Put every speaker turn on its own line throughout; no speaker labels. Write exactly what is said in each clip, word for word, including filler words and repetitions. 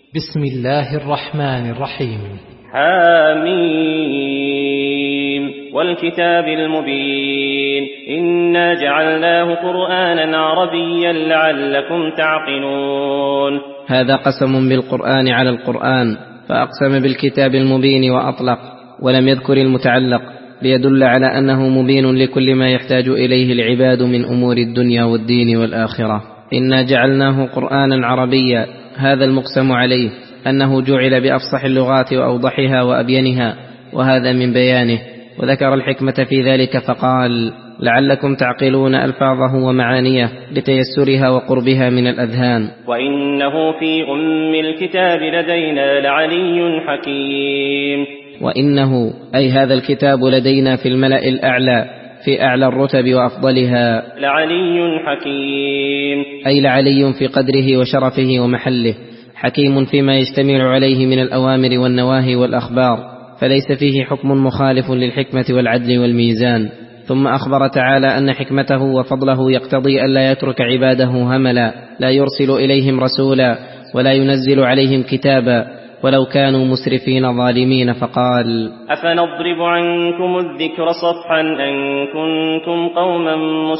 بسم الله الرحمن الرحيم.
حاميم والكتاب المبين إنا جعلناه قرآنا عربيا لعلكم تعقلون.
هذا قسم بالقرآن على القرآن، فأقسم بالكتاب المبين وأطلق ولم يذكر المتعلق ليدل على أنه مبين لكل ما يحتاج إليه العباد من أمور الدنيا والدين والآخرة. إنا جعلناه قرآنا عربيا، هذا المقسم عليه أنه جعل بأفصح اللغات وأوضحها وأبينها، وهذا من بيانه. وذكر الحكمة في ذلك فقال: لعلكم تعقلون ألفاظه ومعانيه لتيسرها وقربها من الأذهان.
وإنه في أم الكتاب لدينا لعلي حكيم.
وإنه أي هذا الكتاب لدينا في الملأ الأعلى، في أعلى الرتب وأفضلها،
لعلي حكيم
أي لعلي في قدره وشرفه ومحله، حكيم فيما يشتمل عليه من الأوامر والنواهي والأخبار، فليس فيه حكم مخالف للحكمة والعدل والميزان. ثم أخبر تعالى أن حكمته وفضله يقتضي ألا يترك عباده هملا، لا يرسل إليهم رسولا ولا ينزل عليهم كتابا ولو كانوا مسرفين ظالمين، فقال:
أفنضرب عنكم الذكر صفحا أن كنتم قوما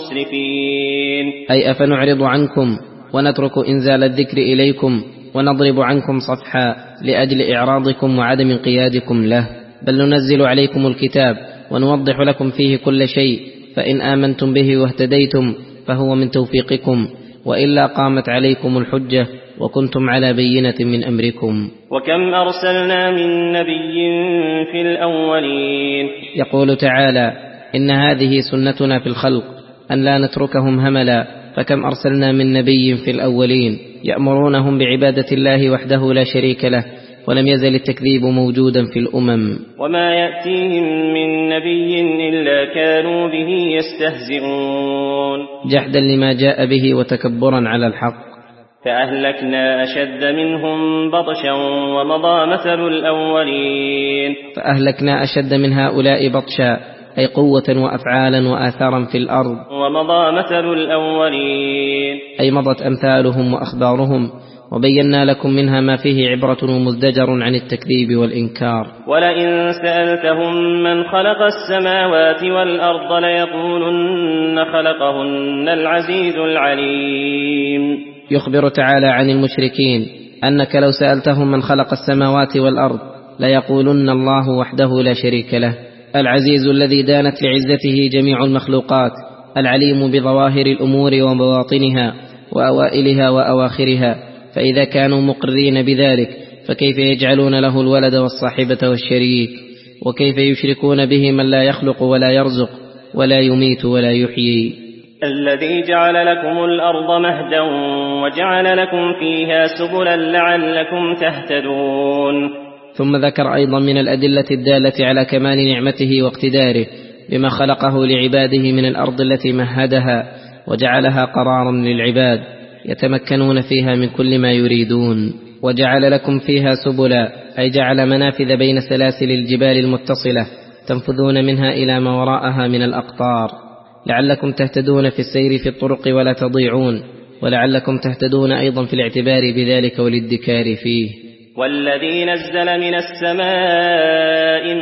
مسرفين.
أي أفنعرض عنكم ونترك إنزال الذكر إليكم ونضرب عنكم صفحا لأجل إعراضكم وعدم انقيادكم له، بل ننزل عليكم الكتاب ونوضح لكم فيه كل شيء، فإن آمنتم به واهتديتم فهو من توفيقكم، وإلا قامت عليكم الحجة وكنتم على بينة من أمركم.
وكم أرسلنا من نبي في الأولين.
يقول تعالى: إن هذه سنتنا في الخلق أن لا نتركهم هملا، فكم أرسلنا من نبي في الأولين يأمرونهم بعبادة الله وحده لا شريك له، ولم يزل التكذيب موجودا في الأمم.
وما يأتيهم من نبي إلا كانوا به يستهزئون.
جحدا لما جاء به وتكبرا على الحق.
فأهلكنا أشد منهم بطشا ومضى مثل الأولين.
فأهلكنا أشد من هؤلاء بطشا، أي قوة وأفعالا وآثارا في الأرض.
ومضى مثل الأولين،
أي مضت أمثالهم وأخبارهم، وبينا لكم منها ما فيه عبرة ومزدجر عن التكذيب والإنكار.
ولئن سألتهم من خلق السماوات والأرض ليقولن خلقهن العزيز العليم.
يخبر تعالى عن المشركين أنك لو سألتهم من خلق السماوات والأرض ليقولن الله وحده لا شريك له، العزيز الذي دانت لعزته جميع المخلوقات، العليم بظواهر الأمور وبواطنها وأوائلها وأواخرها. فإذا كانوا مقرين بذلك فكيف يجعلون له الولد والصاحبة والشريك؟ وكيف يشركون به من لا يخلق ولا يرزق ولا يميت ولا يحيي؟
الذي جعل لكم الأرض مهدا وجعل لكم فيها سبلا لعلكم تهتدون.
ثم ذكر أيضا من الأدلة الدالة على كمال نعمته واقتداره بما خلقه لعباده من الأرض التي مهدها وجعلها قرارا للعباد يتمكنون فيها من كل ما يريدون. وجعل لكم فيها سبلا، أي جعل منافذ بين سلاسل الجبال المتصلة تنفذون منها إلى ما وراءها من الأقطار، لعلكم تهتدون في السير في الطرق ولا تضيعون، ولعلكم تهتدون أيضا في الاعتبار بذلك والادكار فيه.
والذي نزل من السماء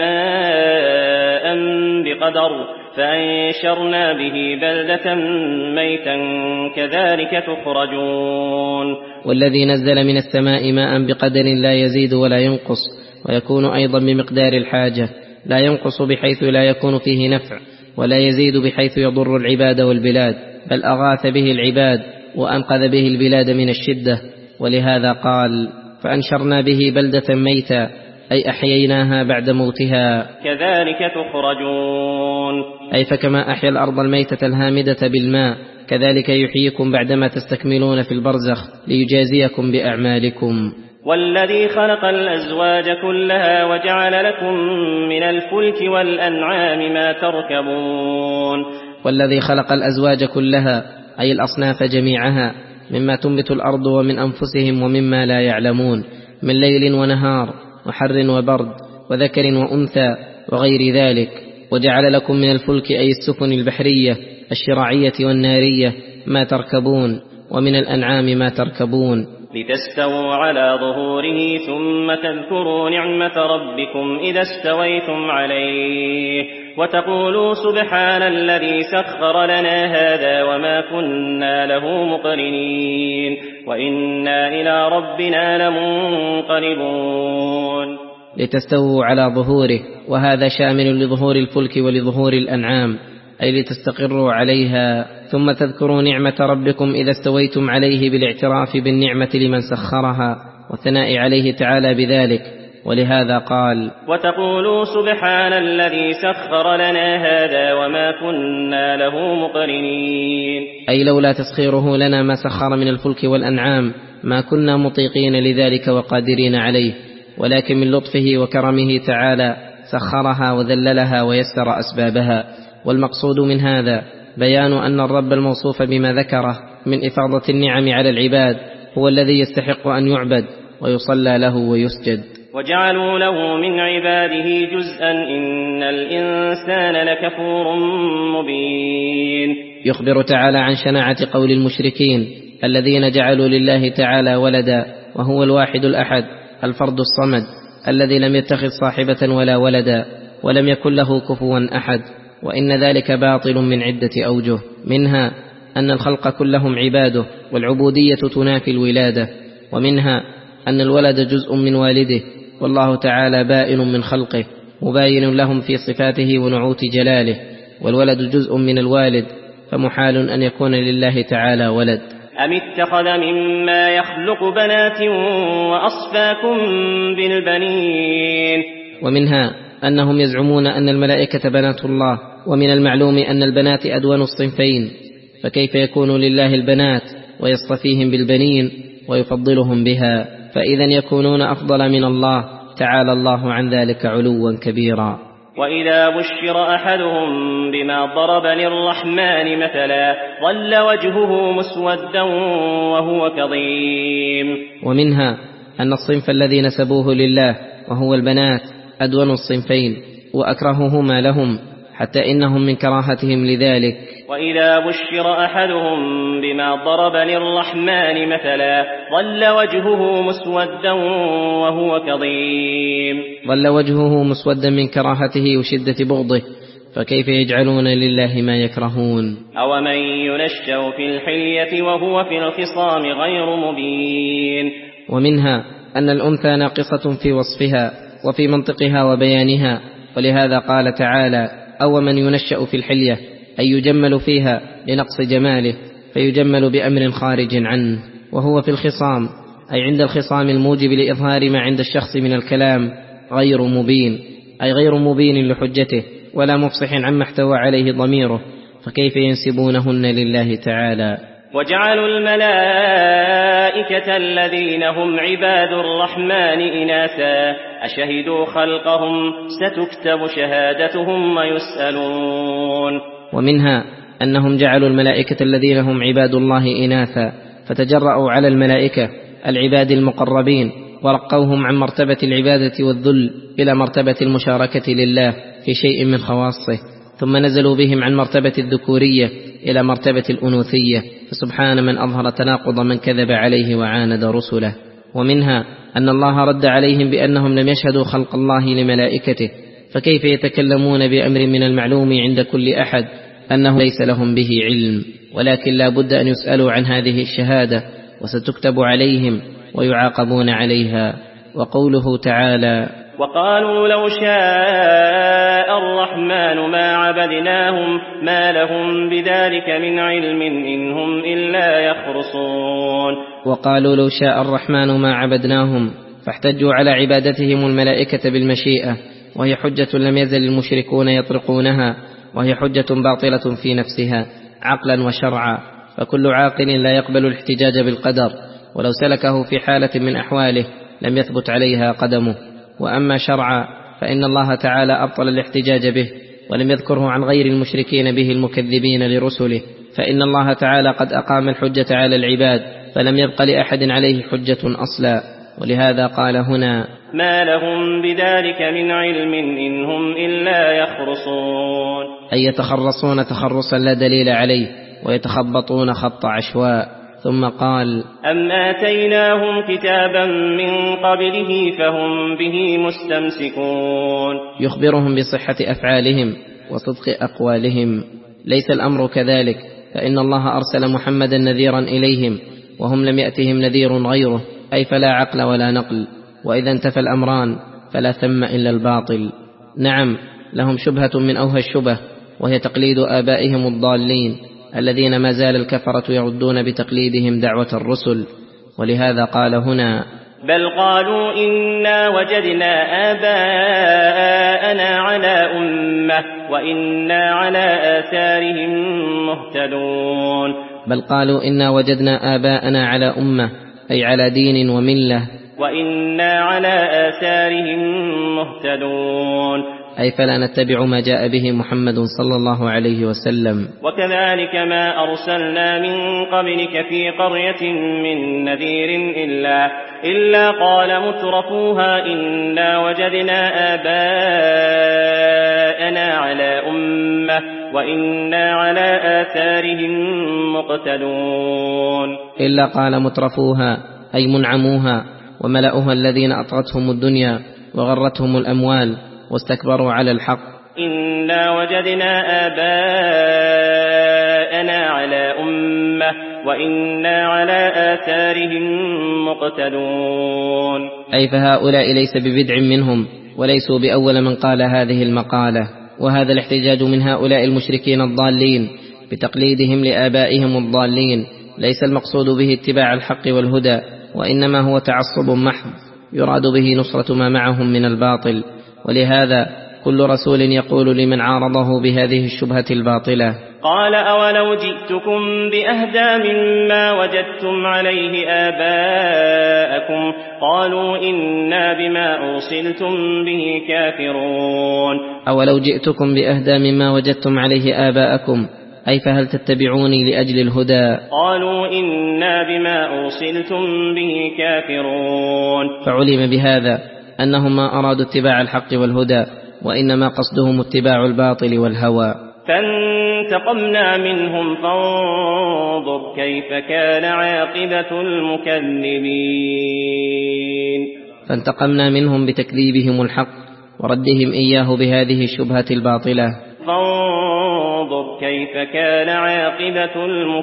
ماء بقدر فأنشرنا به بلدة ميتا كذلك تخرجون.
والذي نزل من السماء ماء بقدر لا يزيد ولا ينقص، ويكون أيضا بمقدار الحاجة، لا ينقص بحيث لا يكون فيه نفع، ولا يزيد بحيث يضر العباد والبلاد، بل أغاث به العباد وأنقذ به البلاد من الشدة. ولهذا قال: فأنشرنا به بلدة ميتا، أي أحييناها بعد موتها
كذلك تخرجون.
أي فكما أحيا الأرض الميتة الهامدة بالماء كذلك يحييكم بعدما تستكملون في البرزخ ليجازيكم بأعمالكم.
والذي خلق الأزواج كلها وجعل لكم من الفلك والأنعام ما تركبون.
والذي خلق الأزواج كلها أي الأصناف جميعها مما تنبت الأرض ومن أنفسهم ومما لا يعلمون، من ليل ونهار وحر وبرد وذكر وأنثى وغير ذلك. وجعل لكم من الفلك أي السفن البحرية الشراعية والنارية ما تركبون، ومن الأنعام ما تركبون،
لتستووا على ظهوره ثم تذكروا نعمة ربكم إذا استويتم عليه وتقولوا سبحان الذي سخر لنا هذا وما كنا له مقرنين وإنا إلى ربنا لمنقلبون.
لتستووا على ظهوره، وهذا شامل لظهور الفلك ولظهور الأنعام، أي لتستقروا عليها، ثم تذكروا نعمة ربكم إذا استويتم عليه بالاعتراف بالنعمة لمن سخرها والثناء عليه تعالى بذلك. ولهذا قال
وتقولوا سبحان الذي سخر لنا هذا وما كنا له مقرنين،
أي لولا تسخيره لنا ما سخر من الفلك والأنعام ما كنا مطيقين لذلك وقادرين عليه، ولكن من لطفه وكرمه تعالى سخرها وذللها ويسر أسبابها. والمقصود من هذا بيان أن الرب الموصوف بما ذكره من إفاضة النعم على العباد هو الذي يستحق أن يعبد ويصلى له ويسجد.
وجعلوا له من عباده جزءا إن الإنسان لكفور مبين.
يخبر تعالى عن شناعة قول المشركين الذين جعلوا لله تعالى ولدا، وهو الواحد الأحد الفرد الصمد الذي لم يتخذ صاحبة ولا ولدا ولم يكن له كفوا أحد، وإن ذلك باطل من عدة أوجه، منها أن الخلق كلهم عباده والعبودية تنافي الولادة، ومنها أن الولد جزء من والده والله تعالى بائن من خلقه مباين لهم في صفاته ونعوت جلاله، والولد جزء من الوالد فمحال أن يكون لله تعالى ولد.
أم اتخذ مما يخلق بنات وأصفاكم بالبنين.
ومنها أنهم يزعمون أن الملائكة بنات الله، ومن المعلوم أن البنات أدون الصنفين، فكيف يكون لله البنات ويصطفيهم بالبنين ويفضلهم بها؟ فإذا يكونون أفضل من الله تعالى الله عن ذلك علوا كبيرا.
وإذا بشر أحدهم بما ضرب للرحمن مثلا ظل وجهه مسودا وهو كظيم.
ومنها أن الصنف الذي نسبوه لله وهو البنات أدون الصنفين وأكرههما لهم، حتى إنهم من كراهتهم لذلك.
وإذا بشر أحدهم بما ضرب للرحمن مثلا ظل وجهه مسودا وهو كظيم.
ظل وجهه مسودا من كراهته وشدة بغضه، فكيف يجعلون لله ما يكرهون؟
أومن ينشأ في الحلية وهو في الخصام غير مبين.
ومنها أن الأنثى ناقصة في وصفها وفي منطقها وبيانها، ولهذا قال تعالى أومن ينشأ في الحلية، أي يجمل فيها لنقص جماله فيجمل بأمر خارج عنه، وهو في الخصام أي عند الخصام الموجب لإظهار ما عند الشخص من الكلام غير مبين، أي غير مبين لحجته ولا مفصح عما احتوى عليه ضميره، فكيف ينسبونهن لله تعالى؟
وجعلوا الملائكة الذين هم عباد الرحمن إناثا أشهدوا خلقهم ستكتب شهادتهم ويسألون.
ومنها أنهم جعلوا الملائكة الذين هم عباد الله إناثا، فتجرأوا على الملائكة العباد المقربين ورقوهم عن مرتبة العبادة والذل إلى مرتبة المشاركة لله في شيء من خواصه، ثم نزلوا بهم عن مرتبة الذكورية إلى مرتبة الأنوثية، فسبحان من أظهر تناقض من كذب عليه وعاند رسله. ومنها أن الله رد عليهم بأنهم لم يشهدوا خلق الله لملائكته، فكيف يتكلمون بأمر من المعلوم عند كل أحد أنه ليس لهم به علم، ولكن لا بد أن يسألوا عن هذه الشهادة وستكتب عليهم ويعاقبون عليها. وقوله تعالى
وقالوا لو شاء الرحمن ما عبدناهم ما لهم بذلك من علم إن هم إلا يخرصون.
وقالوا لو شاء الرحمن ما عبدناهم، فاحتجوا على عبادتهم الملائكة بالمشيئة، وهي حجة لم يزل المشركون يطرقونها، وهي حجة باطلة في نفسها عقلا وشرعا، فكل عاقل لا يقبل الاحتجاج بالقدر، ولو سلكه في حالة من أحواله لم يثبت عليها قدمه. وأما شرعا فإن الله تعالى أبطل الاحتجاج به ولم يذكره عن غير المشركين به المكذبين لرسله، فإن الله تعالى قد أقام الحجة على العباد فلم يبق لأحد عليه حجة أصلا. ولهذا قال هنا
ما لهم بذلك من علم إن هم إلا يخرصون،
أي يتخرصون تخرصا لا دليل عليه ويتخبطون خط عشواء. ثم قال:
أم آتيناهم كتابا من قبله فهم به مستمسكون.
يخبرهم بصحة أفعالهم وصدق أقوالهم. ليس الأمر كذلك، فإن الله أرسل محمدا نذيرا إليهم وهم لم يأتهم نذير غيره، أي فلا عقل ولا نقل، وإذا انتفى الأمران فلا ثم إلا الباطل. نعم، لهم شبهة من أوهى الشبه، وهي تقليد آبائهم الضالين الذين ما زال الكفرة يردون بتقليدهم دعوة الرسل. ولهذا قال هنا:
بل قالوا إنا وجدنا آباءنا على أمة وإنا على آثارهم مهتدون.
بل قالوا إنا وجدنا آباءنا على أمة، أي على دين وملة،
وإنا على آثارهم مهتدون،
أي فلا نتبع ما جاء به محمد صلى الله عليه وسلم.
وكذلك ما أرسلنا من قبلك في قرية من نذير إلا, إلا قال مترفوها إنا وجدنا آباءنا على أمة وإنا على آثارهم مقتدون.
إلا قال مترفوها، أي منعموها وملأها الذين أطغتهم الدنيا وغرتهم الأموال واستكبروا على الحق.
إنا وجدنا آباءنا على أمة وإنا على آثارهم مقتدون،
أي فهؤلاء ليس ببدع منهم وليسوا بأول من قال هذه المقالة. وهذا الاحتجاج من هؤلاء المشركين الضالين بتقليدهم لآبائهم الضالين ليس المقصود به اتباع الحق والهدى، وإنما هو تعصب محض يراد به نصرة ما معهم من الباطل. ولهذا كل رسول يقول لمن عارضه بهذه الشبهة الباطلة:
قال أولو جئتكم بأهدى مما وجدتم عليه آباءكم قالوا إنا بما أرسلتم به كافرون.
أولو جئتكم بأهدى مما وجدتم عليه آباءكم، أي فهل تتبعوني لأجل الهدى؟
قالوا إنا بما أرسلتم به كافرون.
فعلم بهذا أنهم ما أرادوا اتباع الحق والهدى، وإنما قصدهم اتباع الباطل والهوى.
فانتقمنا منهم فانظر كيف كان عاقبة المكذبين.
فانتقمنا منهم بتكذيبهم الحق وردهم إياه بهذه الشبهة الباطلة.
فانظر كيف كان عاقبة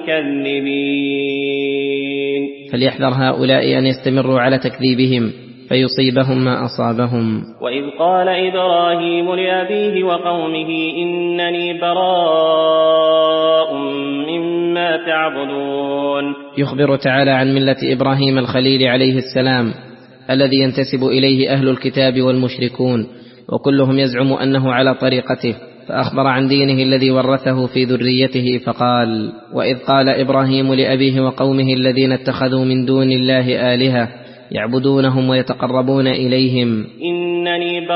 المكذبين.
فليحذر هؤلاء أن يستمروا على تكذيبهم فيصيبهم ما أصابهم.
وإذ قال إبراهيم لأبيه وقومه إنني براء مما تعبدون.
يخبر تعالى عن ملة إبراهيم الخليل عليه السلام الذي ينتسب إليه أهل الكتاب والمشركون، وكلهم يزعم أنه على طريقته، فأخبر عن دينه الذي ورثه في ذريته فقال: وإذ قال إبراهيم لأبيه وقومه الذين اتخذوا من دون الله آلهة يعبدونهم ويتقربون إليهم
إنني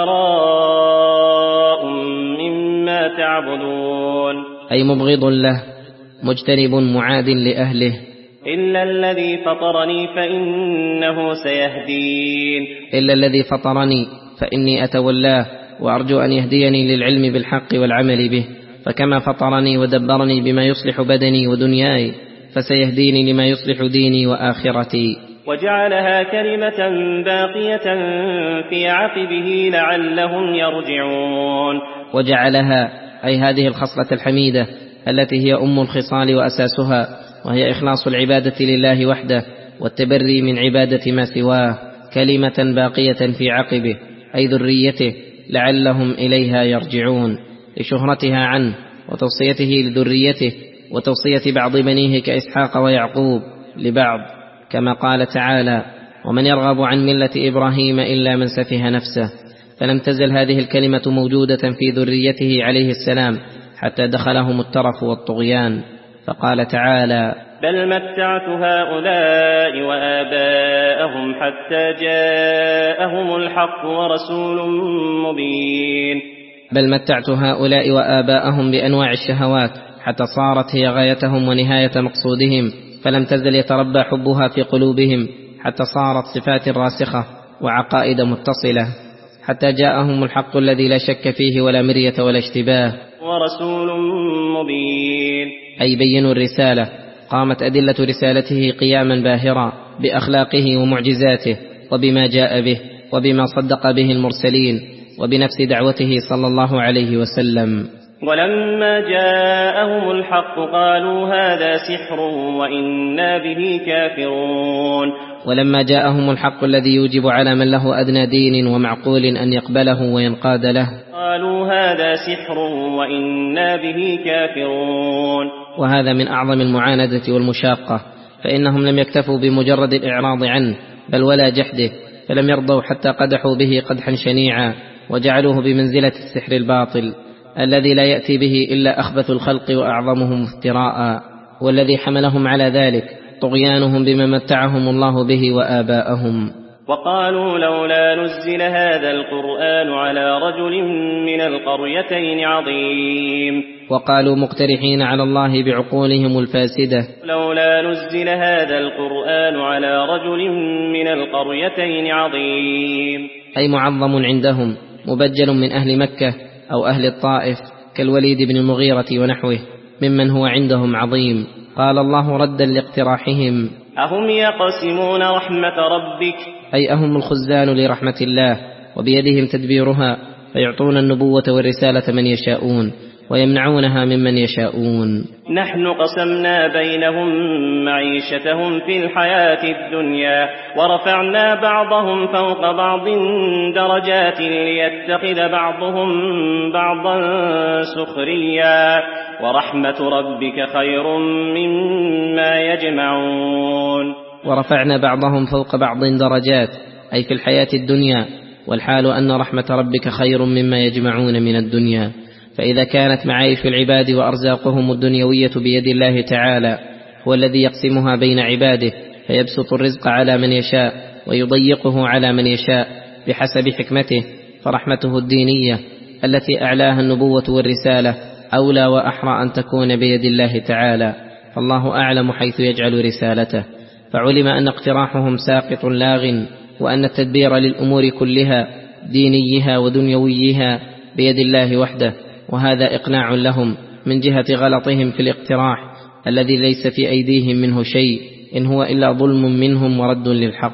براء مما تعبدون،
أي مبغض له مجتنب معاد لأهله،
إلا الذي فطرني فإنه سيهدين.
إلا الذي فطرني فإني أتولاه وأرجو أن يهديني للعلم بالحق والعمل به، فكما فطرني ودبرني بما يصلح بدني ودنياي فسيهديني لما يصلح ديني وآخرتي.
وجعلها كلمة باقية في عقبه لعلهم يرجعون.
وجعلها أي هذه الخصلة الحميدة التي هي أم الخصال وأساسها، وهي إخلاص العبادة لله وحده والتبري من عبادة ما سواه، كلمة باقية في عقبه أي ذريته لعلهم إليها يرجعون، لشهرتها عنه وتوصيته لذريته وتوصية بعض بنيه كإسحاق ويعقوب لبعض، كما قال تعالى: ومن يرغب عن ملة إبراهيم إلا من سفه نفسه. فلم تزل هذه الكلمة موجودة في ذريته عليه السلام حتى دخلهم الترف والطغيان. فقال تعالى:
بل متعت هؤلاء وآباءهم حتى جاءهم الحق ورسول مبين.
بل متعت هؤلاء وآباءهم بأنواع الشهوات حتى صارت هي غايتهم ونهاية مقصودهم، فلم تزل يتربى حبها في قلوبهم حتى صارت صفات راسخة وعقائد متصلة، حتى جاءهم الحق الذي لا شك فيه ولا مرية ولا اشتباه.
ورسول مبين
أي بينوا الرسالة قامت أدلة رسالته قياما باهرا بأخلاقه ومعجزاته وبما جاء به وبما صدق به المرسلين وبنفس دعوته صلى الله عليه وسلم.
ولما جاءهم الحق قالوا هذا سحر وإنا به كافرون.
ولما جاءهم الحق الذي يوجب على من له أدنى دين ومعقول أن يقبله وينقاد له
قالوا هذا سحر وإنا به كافرون.
وهذا من أعظم المعاندة والمشاقة، فإنهم لم يكتفوا بمجرد الإعراض عنه بل ولا جحده، فلم يرضوا حتى قدحوا به قدحا شنيعا وجعلوه بمنزلة السحر الباطل الذي لا يأتي به إلا أخبث الخلق وأعظمهم افتراء، والذي حملهم على ذلك طغيانهم بما متعهم الله به وآباءهم.
وقالوا لولا نزل هذا القرآن على رجل من القريتين عظيم.
وقالوا مقترحين على الله بعقولهم الفاسدة
لولا نزل هذا القرآن على رجل من القريتين عظيم،
أي معظم عندهم مبجل من أهل مكة أو أهل الطائف كالوليد بن المغيرة ونحوه ممن هو عندهم عظيم. قال الله ردا لاقتراحهم
أهم يقسمون رحمة ربك،
أي أهم الخزان لرحمة الله وبيدهم تدبيرها، فيعطون النبوة والرسالة من يشاءون ويمنعونها ممن يشاءون.
نحن قسمنا بينهم معيشتهم في الحياة الدنيا ورفعنا بعضهم فوق بعض درجات ليتخذ بعضهم بعضا سخريا ورحمة ربك خير مما يجمعون.
ورفعنا بعضهم فوق بعض درجات أي في الحياة الدنيا، والحال أن رحمة ربك خير مما يجمعون من الدنيا. فإذا كانت معايش العباد وأرزاقهم الدنيوية بيد الله تعالى هو الذي يقسمها بين عباده، فيبسط الرزق على من يشاء ويضيقه على من يشاء بحسب حكمته، فرحمته الدينية التي أعلاها النبوة والرسالة أولى وأحرى أن تكون بيد الله تعالى، فالله أعلم حيث يجعل رسالته. فعلم أن اقتراحهم ساقط لاغ، وأن التدبير للأمور كلها دينيها ودنيويها بيد الله وحده، وهذا إقناع لهم من جهة غلطهم في الاقتراح الذي ليس في أيديهم منه شيء، إن هو إلا ظلم منهم ورد للحق.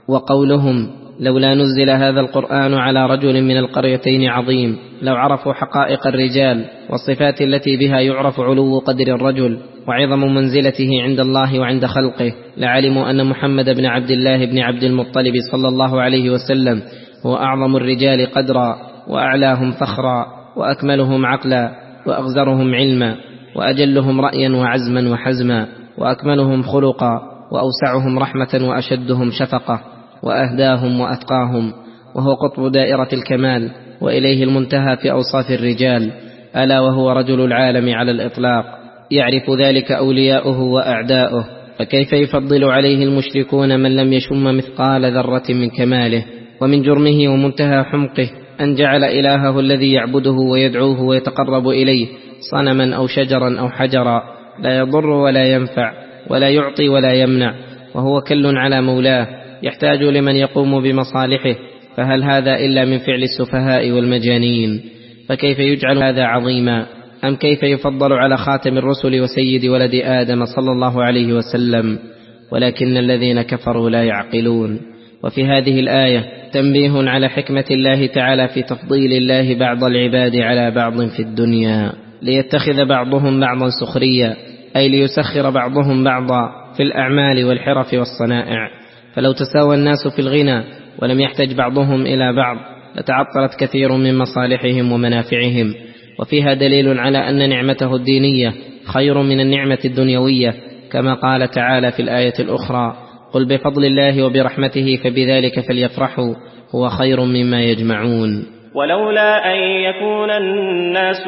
وقولهم لولا نزل هذا القرآن على رجل من القريتين عظيم، لو عرفوا حقائق الرجال والصفات التي بها يعرف علو قدر الرجل وعظم منزلته عند الله وعند خلقه، لعلموا أن محمد بن عبد الله بن عبد المطلب صلى الله عليه وسلم هو أعظم الرجال قدرا وأعلاهم فخرا وأكملهم عقلا وأغزرهم علما وأجلهم رأيا وعزما وحزما وأكملهم خلقا وأوسعهم رحمة وأشدهم شفقة وأهداهم وأتقاهم، وهو قطب دائرة الكمال وإليه المنتهى في أوصاف الرجال، ألا وهو رجل العالم على الإطلاق، يعرف ذلك أولياؤه وأعداؤه، فكيف يفضل عليه المشركون من لم يشم مثقال ذرة من كماله ومن جرمه ومنتهى حمقه أن جعل إلهه الذي يعبده ويدعوه ويتقرب إليه صنما أو شجرا أو حجرا لا يضر ولا ينفع ولا يعطي ولا يمنع، وهو كل على مولاه يحتاج لمن يقوم بمصالحه، فهل هذا إلا من فعل السفهاء والمجانين؟ فكيف يجعل هذا عظيما؟ أم كيف يفضل على خاتم الرسل وسيد ولد آدم صلى الله عليه وسلم؟ ولكن الذين كفروا لا يعقلون. وفي هذه الآية تنبيه على حكمة الله تعالى في تفضيل الله بعض العباد على بعض في الدنيا، ليتخذ بعضهم بعضا سخريا، أي ليسخر بعضهم بعضا في الأعمال والحرف والصنائع. فلو تساوى الناس في الغنى ولم يحتج بعضهم إلى بعض لتعطلت كثير من مصالحهم ومنافعهم. وفيها دليل على أن نعمته الدينية خير من النعمة الدنيوية، كما قال تعالى في الآية الأخرى قل بفضل الله وبرحمته فبذلك فليفرحوا هو خير مما يجمعون.
ولولا أن يكون الناس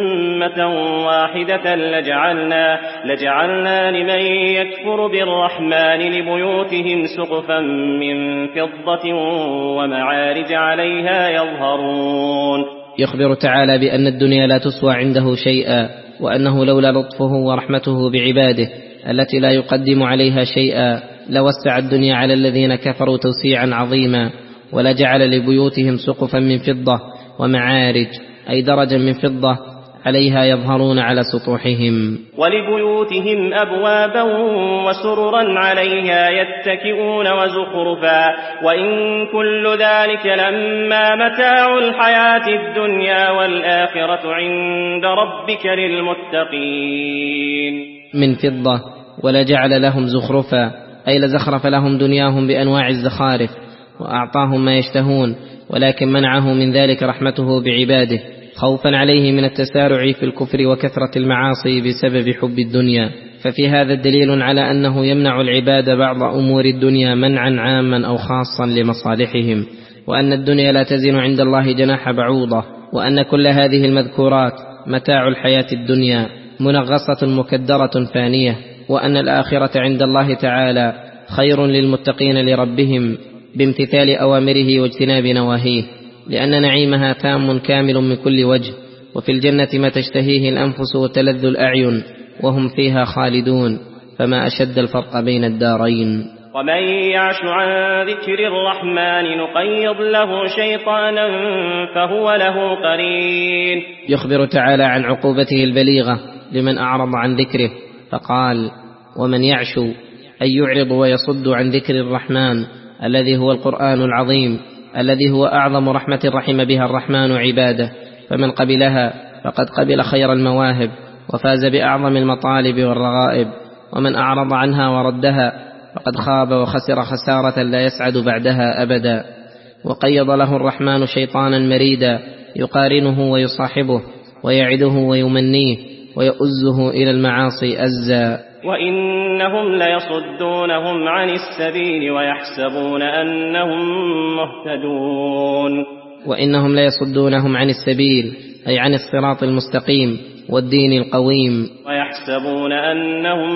أمة واحدة لجعلنا, لجعلنا لمن يكفر بالرحمن لبيوتهم سقفا من فضة ومعارج عليها يظهرون.
يخبر تعالى بأن الدنيا لا تسوى عنده شيئا، وأنه لولا لطفه ورحمته بعباده التي لا يقدم عليها شيئا لوسع الدنيا على الذين كفروا توسيعا عظيما، ولجعل لبيوتهم سقفا من فضة ومعارج أي درجا من فضة عليها يظهرون على سطوحهم.
ولبيوتهم أبوابا وسررا عليها يتكئون وزخرفا وإن كل ذلك لما متاع الحياة الدنيا والآخرة عند ربك للمتقين.
من فضة ولجعل لهم زخرفا أي لزخرف لهم دنياهم بأنواع الزخارف وأعطاهم ما يشتهون، ولكن منعه من ذلك رحمته بعباده خوفا عليه من التسارع في الكفر وكثرة المعاصي بسبب حب الدنيا. ففي هذا دليل على أنه يمنع العباد بعض أمور الدنيا منعا عاما أو خاصا لمصالحهم، وأن الدنيا لا تزن عند الله جناح بعوضة، وأن كل هذه المذكورات متاع الحياة الدنيا منغصة مكدرة فانية، وأن الآخرة عند الله تعالى خير للمتقين لربهم بامتثال أوامره واجتناب نواهيه، لأن نعيمها تام كامل من كل وجه، وفي الجنة ما تشتهيه الأنفس وتلذ الأعين وهم فيها خالدون، فما أشد الفرق بين الدارين.
ومن يعش عن ذكر الرحمن نقيض له شيطانا فهو له قرين.
يخبر تعالى عن عقوبته البليغة لمن أعرض عن ذكره، فقال: ومن يعش أي يعرض ويصد عن ذكر الرحمن الذي هو القرآن العظيم، الذي هو أعظم رحمة رحم بها الرحمن عباده، فمن قبلها فقد قبل خير المواهب وفاز بأعظم المطالب والرغائب، ومن أعرض عنها وردها فقد خاب وخسر خسارة لا يسعد بعدها أبدا. وقيض له الرحمن شيطانا مريدا يقارنه ويصاحبه ويعده ويمنيه ويؤزه إلى المعاصي أزا.
وإنهم ليصدونهم عن السبيل ويحسبون أنهم مهتدون.
وإنهم ليصدونهم عن السبيل أي عن الصراط المستقيم والدين القويم،
ويحسبون أنهم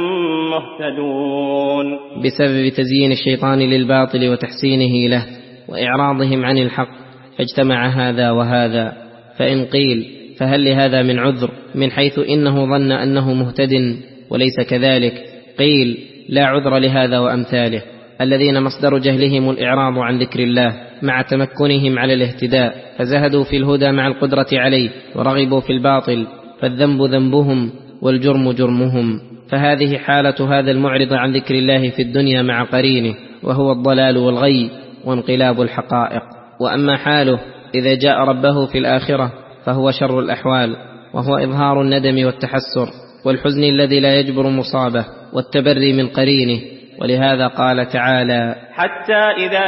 مهتدون
بسبب تزيين الشيطان للباطل وتحسينه له وإعراضهم عن الحق، فاجتمع هذا وهذا. فإن قيل فهل لهذا من عذر من حيث إنه ظن أنه مهتد وليس كذلك؟ قيل لا عذر لهذا وأمثاله الذين مصدر جهلهم الإعراض عن ذكر الله مع تمكنهم على الاهتداء، فزهدوا في الهدى مع القدرة عليه ورغبوا في الباطل، فالذنب ذنبهم والجرم جرمهم. فهذه حالة هذا المعرض عن ذكر الله في الدنيا مع قرينه، وهو الضلال والغي وانقلاب الحقائق. وأما حاله إذا جاء ربه في الآخرة فهو شر الأحوال، وهو إظهار الندم والتحسر والحزن الذي لا يجبر مصابه والتبري من قرينه. ولهذا قال تعالى:
حتى إذا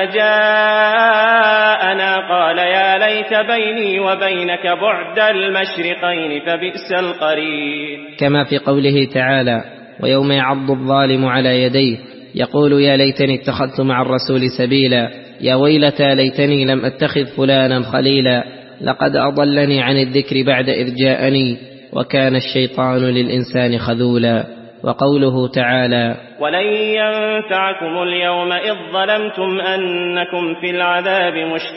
جاءنا قال يا ليت بيني وبينك بعد المشرقين فبئس القرين.
كما في قوله تعالى: ويوم يعض الظالم على يديه يقول يا ليتني اتخذت مع الرسول سبيلا، يا ويلتى ليتني لم أتخذ فلانا خليلا، لقد أضلني عن الذكر بعد إذ جاءني وكان الشيطان للإنسان خذولا. وقوله تعالى:
ولن ينفعكم اليوم إذ ظلمتم أنكم في العذاب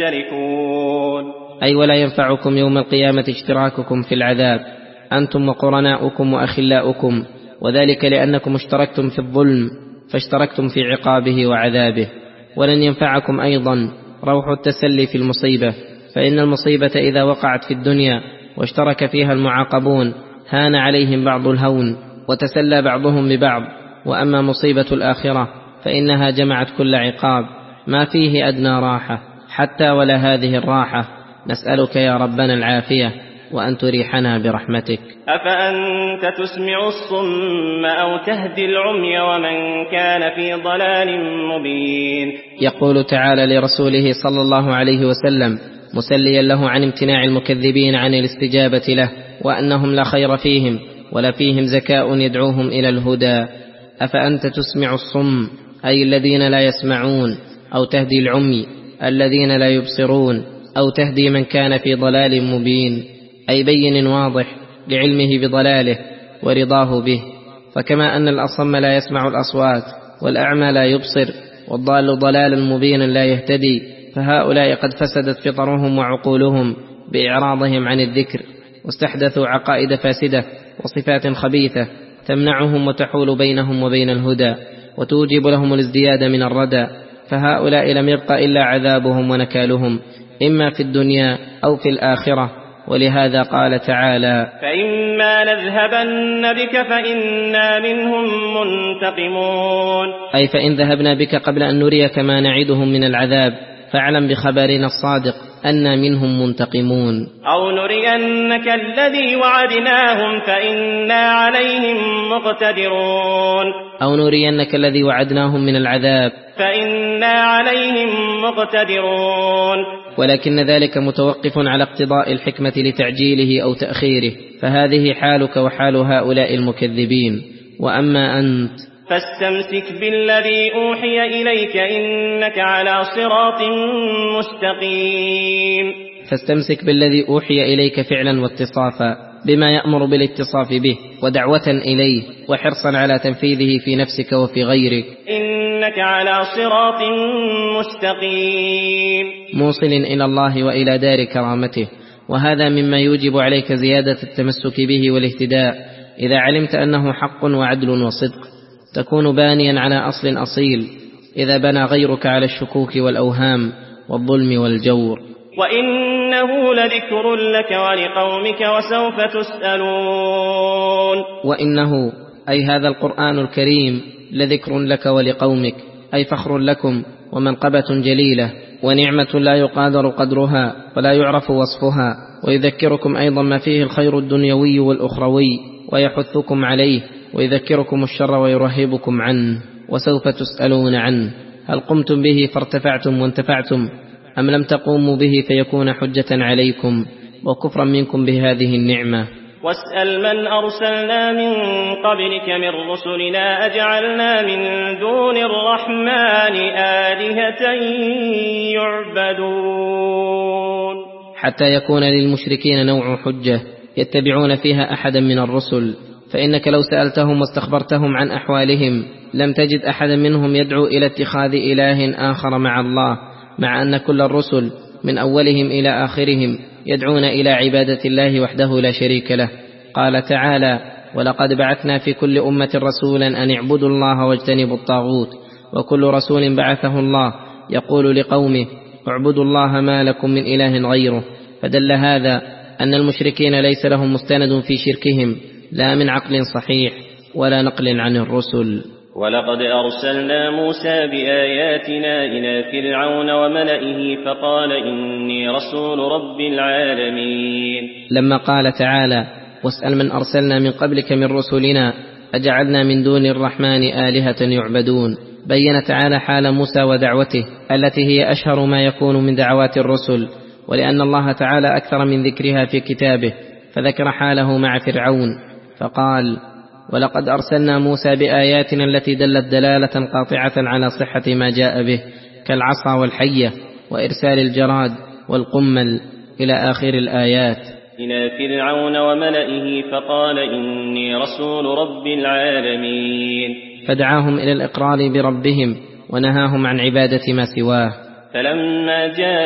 مشتركون،
أي ولا ينفعكم يوم القيامة اشتراككم في العذاب أنتم وقرناؤكم وأخلاؤكم، وذلك لأنكم اشتركتم في الظلم فاشتركتم في عقابه وعذابه. ولن ينفعكم أيضا روح التسلي في المصيبة، فإن المصيبة إذا وقعت في الدنيا واشترك فيها المعاقبون هان عليهم بعض الهون وتسلى بعضهم ببعض. وأما مصيبة الآخرة فإنها جمعت كل عقاب ما فيه أدنى راحة، حتى ولا هذه الراحة. نسألك يا ربنا العافية وأن تريحنا برحمتك.
أفأنت تسمع الصم أو تهدي العمي ومن كان في ضلال مبين.
يقول تعالى لرسوله صلى الله عليه وسلم مسليا له عن امتناع المكذبين عن الاستجابة له، وأنهم لا خير فيهم ولا فيهم زكاء يدعوهم إلى الهدى. أفأنت تسمع الصم أي الذين لا يسمعون، أو تهدي العمي الذين لا يبصرون، أو تهدي من كان في ضلال مبين أي بين واضح لعلمه بضلاله ورضاه به. فكما أن الأصم لا يسمع الأصوات والأعمى لا يبصر والضال ضلالا مبينا لا يهتدي، فهؤلاء قد فسدت فطرهم وعقولهم بإعراضهم عن الذكر، واستحدثوا عقائد فاسدة وصفات خبيثة تمنعهم وتحول بينهم وبين الهدى وتوجب لهم الازدياد من الردى. فهؤلاء لم يبق إلا عذابهم ونكالهم إما في الدنيا أو في الآخرة، ولهذا قال تعالى:
فإما نذهبن بك فإنا منهم منتقمون.
أي فإن ذهبنا بك قبل أن نريك ما نعدهم من العذاب فاعلم بخبرنا الصادق أنا منهم منتقمون.
أو نرينك الذي وعدناهم فإنا عليهم مقتدرون.
أو نرينك الذي وعدناهم من العذاب
فإنا عليهم مقتدرون.
ولكن ذلك متوقف على اقتضاء الحكمة لتعجيله أو تأخيره، فهذه حالك وحال هؤلاء المكذبين. وأما أنت
فاستمسك بالذي أوحي إليك إنك على صراط مستقيم.
فاستمسك بالذي أوحي إليك فعلا واتصافا بما يأمر بالاتصاف به ودعوة إليه وحرصا على تنفيذه في نفسك وفي غيرك.
إنك على صراط مستقيم
موصل إلى الله وإلى دار كرامته، وهذا مما يوجب عليك زيادة التمسك به والاهتداء إذا علمت أنه حق وعدل وصدق. تكون بانيا على أصل أصيل إذا بنى غيرك على الشكوك والأوهام والظلم والجور.
وإنه لذكر لك ولقومك وسوف تسألون.
وإنه أي هذا القرآن الكريم لذكر لك ولقومك، أي فخر لكم ومنقبة جليلة ونعمة لا يقادر قدرها ولا يعرف وصفها، ويذكركم أيضا ما فيه الخير الدنيوي والأخروي ويحثكم عليه، ويذكركم الشر ويرهبكم عنه، وسوف تسألون عنه. هل قمتم به فارتفعتم وانتفعتم، أم لم تقوموا به فيكون حجة عليكم وكفرا منكم بهذه النعمة؟
واسأل من أرسلنا من قبلك من رسلنا أجعلنا من دون الرحمن آلهة يعبدون.
حتى يكون للمشركين نوع حجة يتبعون فيها أحدا من الرسل، فإنك لو سألتهم واستخبرتهم عن أحوالهم لم تجد أحدا منهم يدعو إلى اتخاذ إله آخر مع الله، مع أن كل الرسل من أولهم إلى آخرهم يدعون إلى عبادة الله وحده لا شريك له. قال تعالى: ولقد بعثنا في كل أمة رسولا أن اعبدوا الله واجتنبوا الطاغوت، وكل رسول بعثه الله يقول لقومه اعبدوا الله ما لكم من إله غيره. فدل هذا أن المشركين ليس لهم مستند في شركهم لا من عقل صحيح ولا نقل عن الرسل.
ولقد أرسلنا موسى بآياتنا إلى فرعون وملئه فقال إني رسول رب العالمين.
لما قال تعالى: واسأل من أرسلنا من قبلك من رسلنا أجعلنا من دون الرحمن آلهة يعبدون، بين تعالى حال موسى ودعوته التي هي أشهر ما يكون من دعوات الرسل، ولأن الله تعالى أكثر من ذكرها في كتابه، فذكر حاله مع فرعون فقال: ولقد أرسلنا موسى بآياتنا التي دلت دلالة قاطعة على صحة ما جاء به كالعصا والحية وإرسال الجراد والقمل إلى آخر الآيات.
إلى فرعون وملئه فقال إني رسول رب العالمين.
فدعاهم إلى الإقرار بربهم ونهاهم عن عبادة ما سواه.
فلما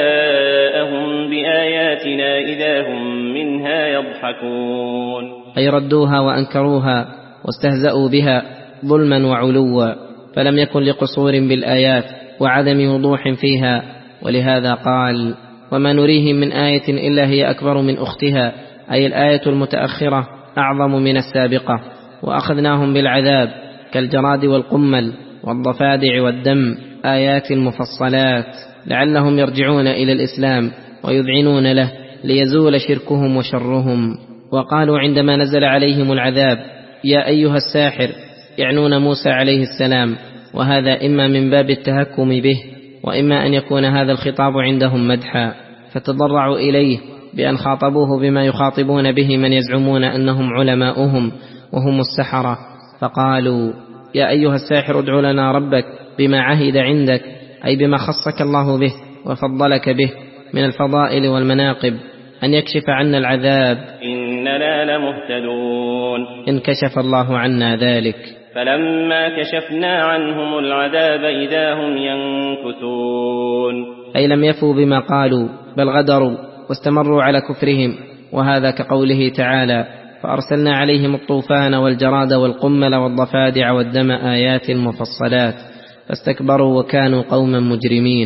جاءهم بآياتنا إذا هم منها يضحكون.
أي ردوها وأنكروها واستهزأوا بها ظلما وعلوا، فلم يكن لقصور بالآيات وعدم وضوح فيها، ولهذا قال: وما نريهم من آية إلا هي أكبر من أختها، أي الآية المتأخرة أعظم من السابقة. وأخذناهم بالعذاب كالجراد والقمل والضفادع والدم، آيات مفصلات لعلهم يرجعون إلى الإسلام ويذعنون له ليزول شركهم وشرهم. وقالوا عندما نزل عليهم العذاب: يا أيها الساحر، يعنون موسى عليه السلام، وهذا إما من باب التهكم به وإما أن يكون هذا الخطاب عندهم مدحا، فتضرعوا إليه بأن خاطبوه بما يخاطبون به من يزعمون أنهم علماؤهم وهم السحرة، فقالوا: يا أيها الساحر ادع لنا ربك بما عهد عندك، أي بما خصك الله به وفضلك به من الفضائل والمناقب، أن يكشف عنا العذاب
إننا لمهتدون.
انكشف الله عنا ذلك.
فلما كشفنا عنهم العذاب إذا هم ينكثون.
أي لم يفوا بما قالوا بل غدروا واستمروا على كفرهم، وهذا كقوله تعالى: فأرسلنا عليهم الطوفان والجراد والقمل والضفادع والدم آيات مفصلات فاستكبروا وكانوا قوما مجرمين.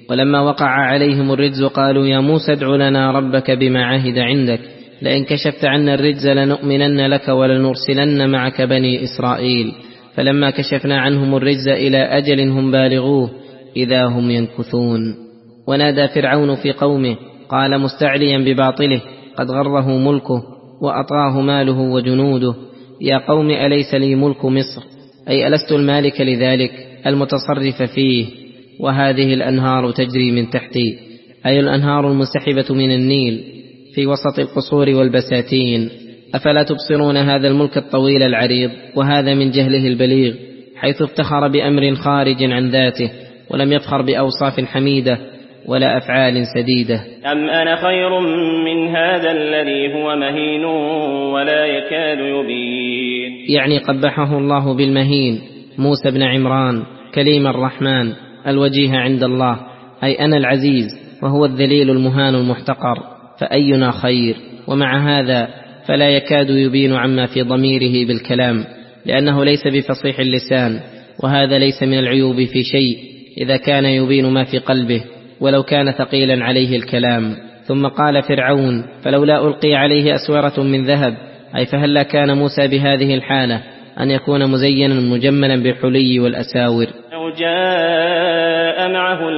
ولما وقع عليهم الرجز قالوا يا موسى ادع لنا ربك بما عهد عندك لئن كشفت عنا الرجز لنؤمنن لك ولنرسلن معك بني إسرائيل. فلما كشفنا عنهم الرجز إلى أجل هم بالغوه إذا هم ينكثون. ونادى فرعون في قومه قال مستعليا بباطله قد غره ملكه وأطغاه ماله وجنوده يا قوم أليس لي ملك مصر أي ألست المالك لذلك المتصرف فيه وهذه الأنهار تجري من تحتي أي الأنهار المنسحبة من النيل في وسط القصور والبساتين. أفلا تبصرون هذا الملك الطويل العريض وهذا من جهله البليغ حيث افتخر بأمر خارج عن ذاته ولم يفخر بأوصاف حميدة ولا أفعال سديدة.
أم أنا خير من هذا الذي هو مهين ولا يكاد يبين.
يعني قبحه الله بالمهين موسى بن عمران كليم الرحمن الوجيه عند الله أي أنا العزيز وهو الذليل المهان المحتقر فأينا خير. ومع هذا فلا يكاد يبين عما في ضميره بالكلام لأنه ليس بفصيح اللسان وهذا ليس من العيوب في شيء إذا كان يبين ما في قلبه ولو كان ثقيلا عليه الكلام. ثم قال فرعون فلولا ألقي عليه أسورة من ذهب أي فهلا كان موسى بهذه الحالة أن يكون مزينا مجملا بالحلي والأساور.
أو جاء معه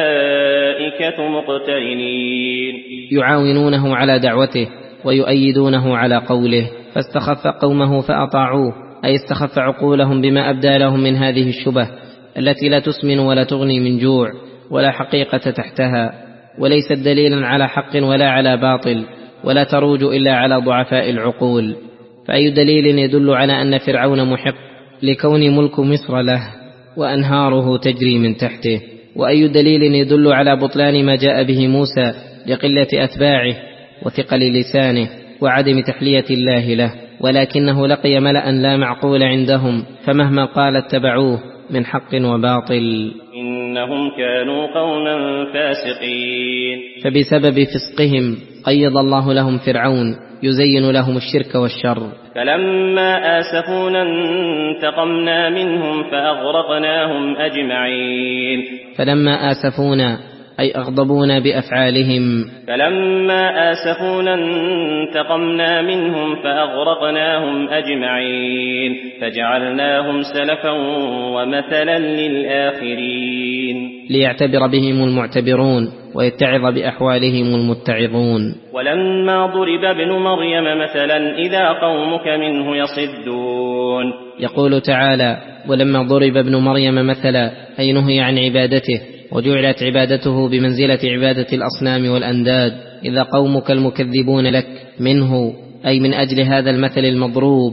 الملائكة مقترنين
يعاونونه على دعوته ويؤيدونه على قوله. فاستخف قومه فأطاعوه أي استخف عقولهم بما أبدى لهم من هذه الشبه التي لا تسمن ولا تغني من جوع ولا حقيقة تحتها وليست دليلا على حق ولا على باطل ولا تروج إلا على ضعفاء العقول. فأي دليل يدل على أن فرعون محق لكون ملك مصر له وأنهاره تجري من تحته؟ وأي دليل يدل على بطلان ما جاء به موسى لقلة أتباعه وثقل لسانه وعدم تحلية الله له؟ ولكنه لقي ملأ لا معقول عندهم فمهما قال اتبعوه من حق وباطل.
إنهم كانوا قوما فاسقين.
فبسبب فسقهم قيض الله لهم فرعون يزين لهم الشرك والشر.
فلما آسفونا انتقمنا منهم فأغرقناهم أجمعين.
فلما آسفونا أي أغضبونا بأفعالهم.
فلما آسفونا انتقمنا منهم فأغرقناهم أجمعين فجعلناهم سلفا ومثلا للآخرين.
ليعتبر بهم المعتبرون ويتعظ بأحوالهم المتعظون.
ولما ضرب ابن مريم مثلا إذا قومك منه يصدون.
يقول تعالى ولما ضرب ابن مريم مثلا أي نهي عن عبادته وجعلت عبادته بمنزلة عبادة الأصنام والأنداد إذا قومك المكذبون لك منه أي من أجل هذا المثل المضروب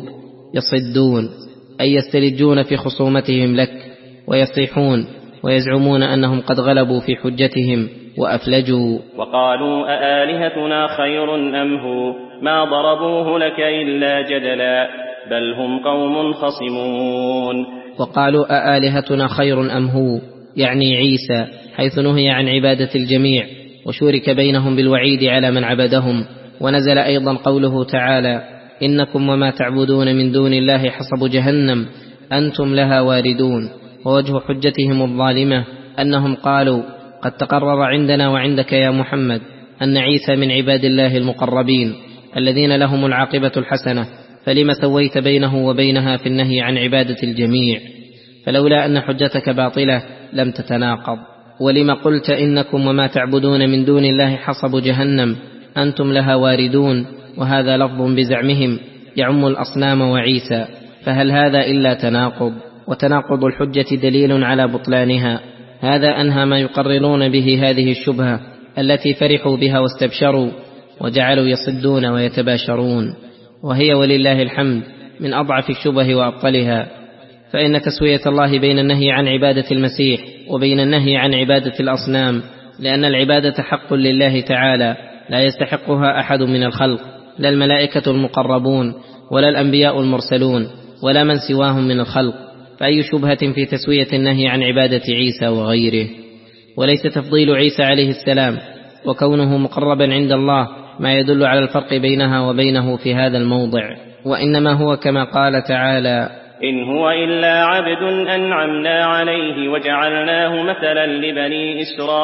يصدون أي يستلجون في خصومتهم لك ويصيحون ويزعمون أنهم قد غلبوا في حجتهم وأفلجوا.
وقالوا أآلهتنا خير أم هو ما ضربوه لك إلا جدلا بل هم قوم خصمون.
وقالوا أآلهتنا خير أم هو يعني عيسى حيث نهي عن عبادة الجميع وشورك بينهم بالوعيد على من عبدهم. ونزل أيضا قوله تعالى إنكم وما تعبدون من دون الله حصب جهنم أنتم لها واردون. ووجه حجتهم الظالمة أنهم قالوا قد تقرر عندنا وعندك يا محمد أن عيسى من عباد الله المقربين الذين لهم العاقبة الحسنة فلما سويت بينه وبينها في النهي عن عبادة الجميع؟ فلولا أن حجتك باطلة لم تتناقض. ولما قلت إنكم وما تعبدون من دون الله حصب جهنم أنتم لها واردون وهذا لفظ بزعمهم يعم الأصنام وعيسى فهل هذا إلا تناقض؟ وتناقض الحجة دليل على بطلانها. هذا أنهى ما يقررون به هذه الشبهة التي فرحوا بها واستبشروا وجعلوا يصدون ويتباشرون وهي ولله الحمد من أضعف الشبه وأبطلها. فإن تسوية الله بين النهي عن عبادة المسيح وبين النهي عن عبادة الأصنام لأن العبادة حق لله تعالى لا يستحقها أحد من الخلق لا الملائكة المقربون ولا الأنبياء المرسلون ولا من سواهم من الخلق. فأي شبهة في تسوية النهي عن عبادة عيسى وغيره؟ وليس تفضيل عيسى عليه السلام وكونه مقربا عند الله ما يدل على الفرق بينها وبينه في هذا الموضع وإنما هو كما قال تعالى
إن هو إلا عبد أنعمنا عليه وجعلناه مثلا لبني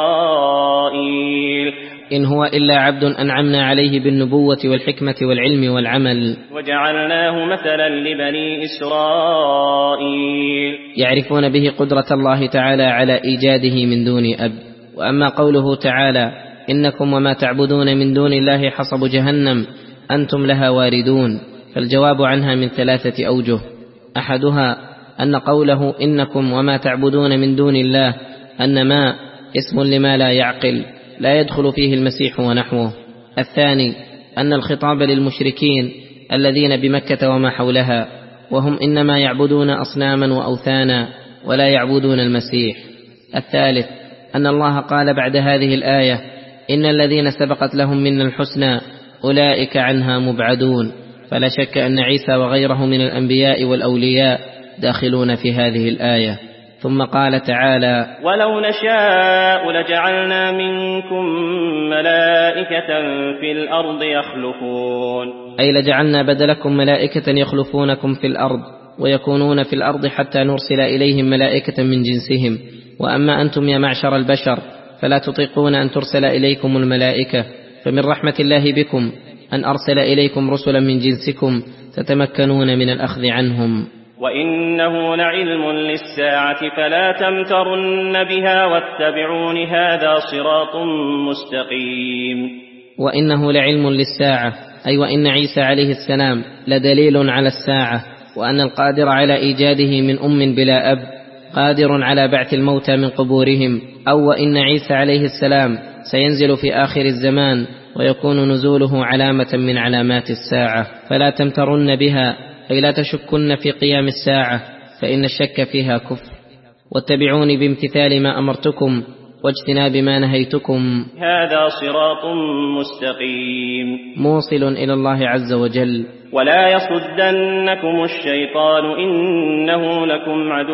إسرائيل
إن هو إلا عبد أنعمنا عليه بالنبوة والحكمة والعلم والعمل
وجعلناه مثلا لبني إسرائيل
يعرفون به قدرة الله تعالى على إيجاده من دون أب. وأما قوله تعالى إنكم وما تعبدون من دون الله حصب جهنم أنتم لها واردون، فالجواب عنها من ثلاثة أوجه. أحدها أن قوله إنكم وما تعبدون من دون الله أن ما اسم لما لا يعقل لا يدخل فيه المسيح ونحوه. الثاني أن الخطاب للمشركين الذين بمكة وما حولها، وهم إنما يعبدون أصناما وأوثانا ولا يعبدون المسيح. الثالث أن الله قال بعد هذه الآية إن الذين سبقت لهم من الحسنى أولئك عنها مبعدون، فلا شك أن عيسى وغيره من الأنبياء والأولياء داخلون في هذه الآية. ثم قال تعالى
ولو نشاء لجعلنا منكم ملائكة في الأرض يخلفون،
أي لجعلنا بدلكم ملائكة يخلفونكم في الأرض ويكونون في الأرض حتى نرسل إليهم ملائكة من جنسهم. وأما أنتم يا معشر البشر فلا تطيقون أن ترسل إليكم الملائكة، فمن رحمة الله بكم أن أرسل إليكم رسلا من جنسكم تتمكنون من الأخذ عنهم.
وإنه لعلم للساعة فلا تمترن بها واتبعون هذا صراط مستقيم.
وإنه لعلم للساعة أي وإن عيسى عليه السلام لدليل على الساعة، وأن القادر على إيجاده من أم بلا أب قادر على بعث الموتى من قبورهم، أو وإن عيسى عليه السلام سينزل في آخر الزمان ويكون نزوله علامة من علامات الساعة. فلا تمترن بها أي لا تشكن في قيام الساعة، فإن الشك فيها كفر. واتبعوني بامتثال ما أمرتكم واجتناب ما نهيتكم،
هذا صراط مستقيم
موصل إلى الله عز وجل.
ولا يصدنكم الشيطان إنه لكم عدو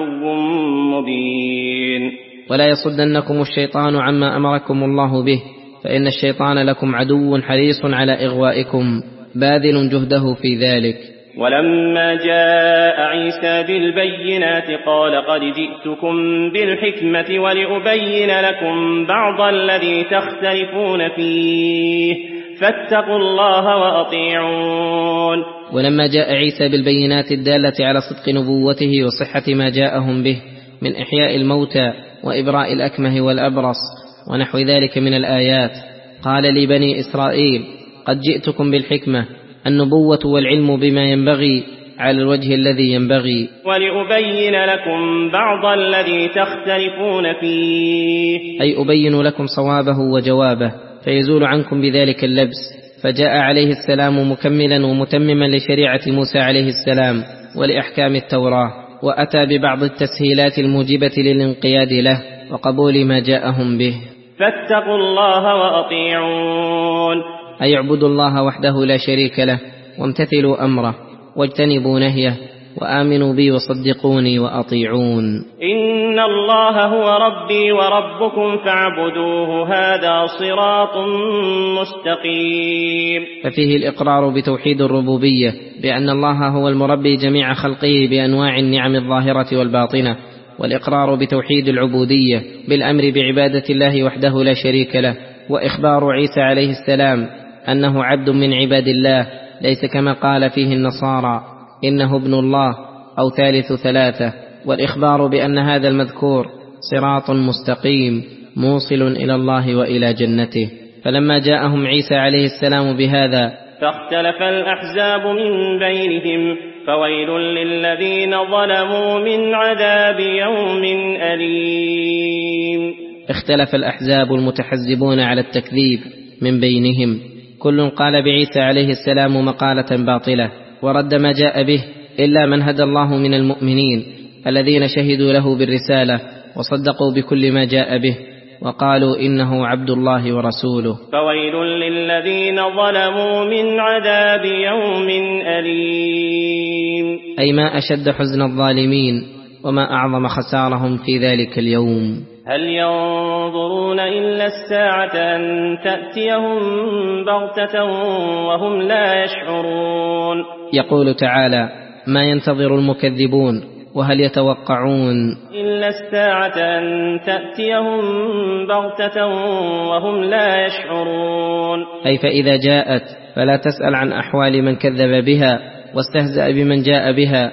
مبين.
ولا يصدنكم الشيطان عما أمركم الله به، فإن الشيطان لكم عدو حريص على إغوائكم باذل جهده في ذلك.
ولما جاء عيسى بالبينات قال قد جئتكم بالحكمة ولأبين لكم بعض الذي تختلفون فيه فاتقوا الله وأطيعون.
ولما جاء عيسى بالبينات الدالة على صدق نبوته وصحة ما جاءهم به من إحياء الموتى وإبراء الأكمه والأبرص ونحو ذلك من الآيات، قال لبني إسرائيل قد جئتكم بالحكمة النبوة والعلم بما ينبغي على الوجه الذي ينبغي،
ولأبين لكم بعض الذي تختلفون فيه
أي أبين لكم صوابه وجوابه فيزول عنكم بذلك اللبس. فجاء عليه السلام مكملا ومتمما لشريعة موسى عليه السلام ولأحكام التوراة، وأتى ببعض التسهيلات الموجبة للانقياد له وقبول ما جاءهم به.
فاتقوا الله وأطيعون،
أي اعبدوا الله وحده لا شريك له وامتثلوا أمره واجتنبوا نهيه وآمنوا بي وصدقوني وأطيعون.
إن الله هو ربي وربكم فاعبدوه هذا صراط مستقيم.
ففيه الإقرار بتوحيد الربوبية بأن الله هو المربي جميع خلقه بأنواع النعم الظاهرة والباطنة، والإقرار بتوحيد العبودية بالأمر بعبادة الله وحده لا شريك له، وإخبار عيسى عليه السلام أنه عبد من عباد الله ليس كما قال فيه النصارى إنه ابن الله أو ثالث ثلاثة، والإخبار بأن هذا المذكور صراط مستقيم موصل إلى الله وإلى جنته. فلما جاءهم عيسى عليه السلام بهذا
فاختلف الأحزاب من بينهم فويل للذين ظلموا من عذاب يوم أليم.
اختلف الأحزاب المتحزبون على التكذيب من بينهم، كل قال بعيسى عليه السلام مقالة باطلة ورد ما جاء به إلا من هدى الله من المؤمنين الذين شهدوا له بالرسالة وصدقوا بكل ما جاء به وقالوا إنه عبد الله ورسوله.
فويل للذين ظلموا من عذاب يوم أليم.
أي ما أشد حزن الظالمين وما أعظم خسارهم في ذلك اليوم.
هل ينظرون إلا الساعة أن تأتيهم بغتة وهم لا يشعرون.
يقول تعالى ما ينتظر المكذبون وهل يتوقعون
إلا الساعة أن تأتيهم بغتة وهم لا يشعرون.
أي فإذا جاءت فلا تسأل عن أحوال من كذب بها واستهزأ بمن جاء بها.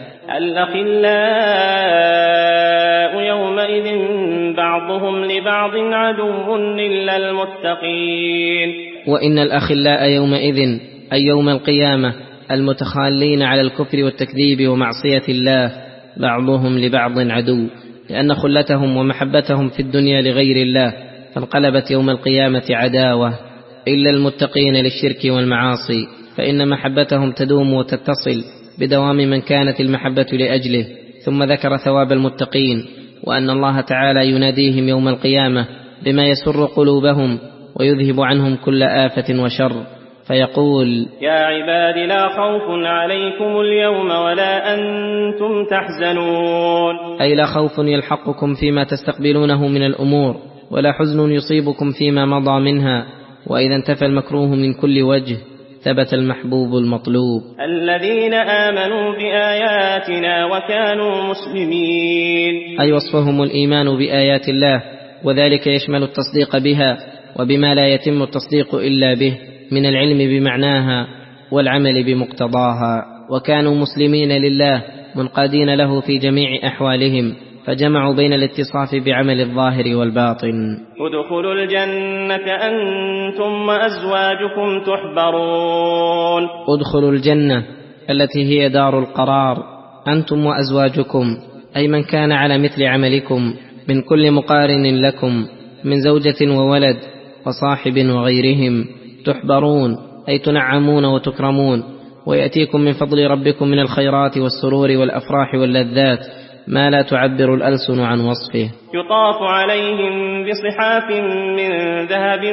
الأخلاء يومئذ بعضهم لبعض عدو إلا المتقين.
وإن الأخلاء يومئذ أي يوم القيامة المتخالين على الكفر والتكذيب ومعصية الله بعضهم لبعض عدو، لأن خلتهم ومحبتهم في الدنيا لغير الله فانقلبت يوم القيامة عداوة، إلا المتقين للشرك والمعاصي فإن محبتهم تدوم وتتصل بدوام من كانت المحبة لأجله. ثم ذكر ثواب المتقين وأن الله تعالى يناديهم يوم القيامة بما يسر قلوبهم ويذهب عنهم كل آفة وشر، فيقول:
يا عباد لا خوف عليكم اليوم ولا أنتم تحزنون.
أي لا خوف يلحقكم فيما تستقبلونه من الأمور ولا حزن يصيبكم فيما مضى منها، وإذا انتفى المكروه من كل وجه ثبت المحبوب المطلوب.
الذين آمنوا بآياتنا وكانوا مسلمين.
أي وصفهم الإيمان بآيات الله، وذلك يشمل التصديق بها وبما لا يتم التصديق إلا به من العلم بمعناها والعمل بمقتضاها، وكانوا مسلمين لله منقادين له في جميع أحوالهم، فجمعوا بين الاتصاف بعمل الظاهر والباطن.
ادخلوا الجنة أنتم وأزواجكم تحبرون.
ادخلوا الجنة التي هي دار القرار أنتم وأزواجكم، أي من كان على مثل عملكم من كل مقارن لكم من زوجة وولد وصاحب وغيرهم. تحبرون أي تنعمون وتكرمون، ويأتيكم من فضل ربكم من الخيرات والسرور والأفراح واللذات ما لا تعبر الألسن عن وصفه.
يطاف عليهم بصحاف من ذهب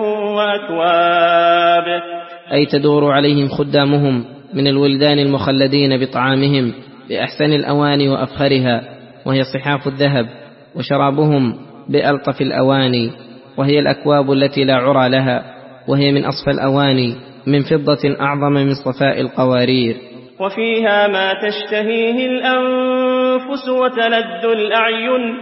وأكواب.
أي تدور عليهم خدامهم من الولدان المخلدين بطعامهم بأحسن الأواني وأفخرها، وهي صحاف الذهب، وشرابهم بألطف الأواني، وهي الأكواب التي لا عرى لها، وهي من أصفى الأواني من فضة أعظم من صفاء القوارير.
وفيها ما تشتهيه الأنفس وتلذ الأعين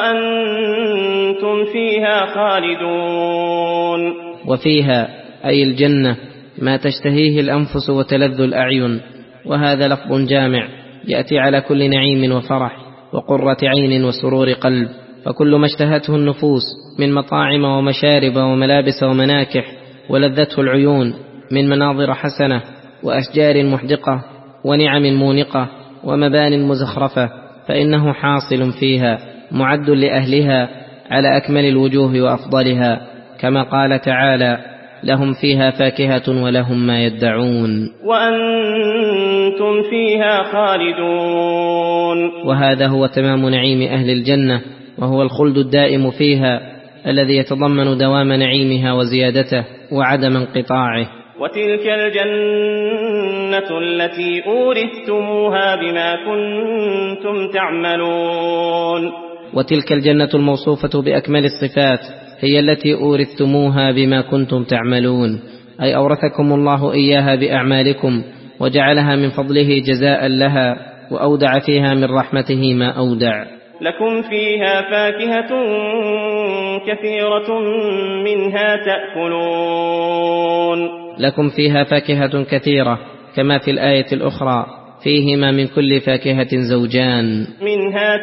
وأنتم فيها خالدون.
وفيها أي الجنة ما تشتهيه الأنفس وتلذ الأعين، وهذا لفظ جامع يأتي على كل نعيم وفرح وقرة عين وسرور قلب، فكل ما اشتهته النفوس من مطاعم ومشارب وملابس ومناكح ولذته العيون من مناظر حسنة وأشجار محدقة ونعم مونقة ومبان مزخرفة فإنه حاصل فيها معد لأهلها على أكمل الوجوه وأفضلها، كما قال تعالى: لهم فيها فاكهة ولهم ما يدعون
وأنتم فيها خالدون.
وهذا هو تمام نعيم أهل الجنة، وهو الخلد الدائم فيها الذي يتضمن دوام نعيمها وزيادته وعدم انقطاعه.
وتلك الجنة التي أورثتموها بما كنتم تعملون.
وتلك الجنة الموصوفة بأكمل الصفات هي التي أورثتموها بما كنتم تعملون، أي أورثكم الله إياها بأعمالكم وجعلها من فضله جزاء لها، وأودع فيها من رحمته ما أودع.
لكم فيها فاكهة كثيرة منها تأكلون.
لكم فيها فاكهة كثيرة، كما في الآية الأخرى: فيهما من كل فاكهة زوجان
منها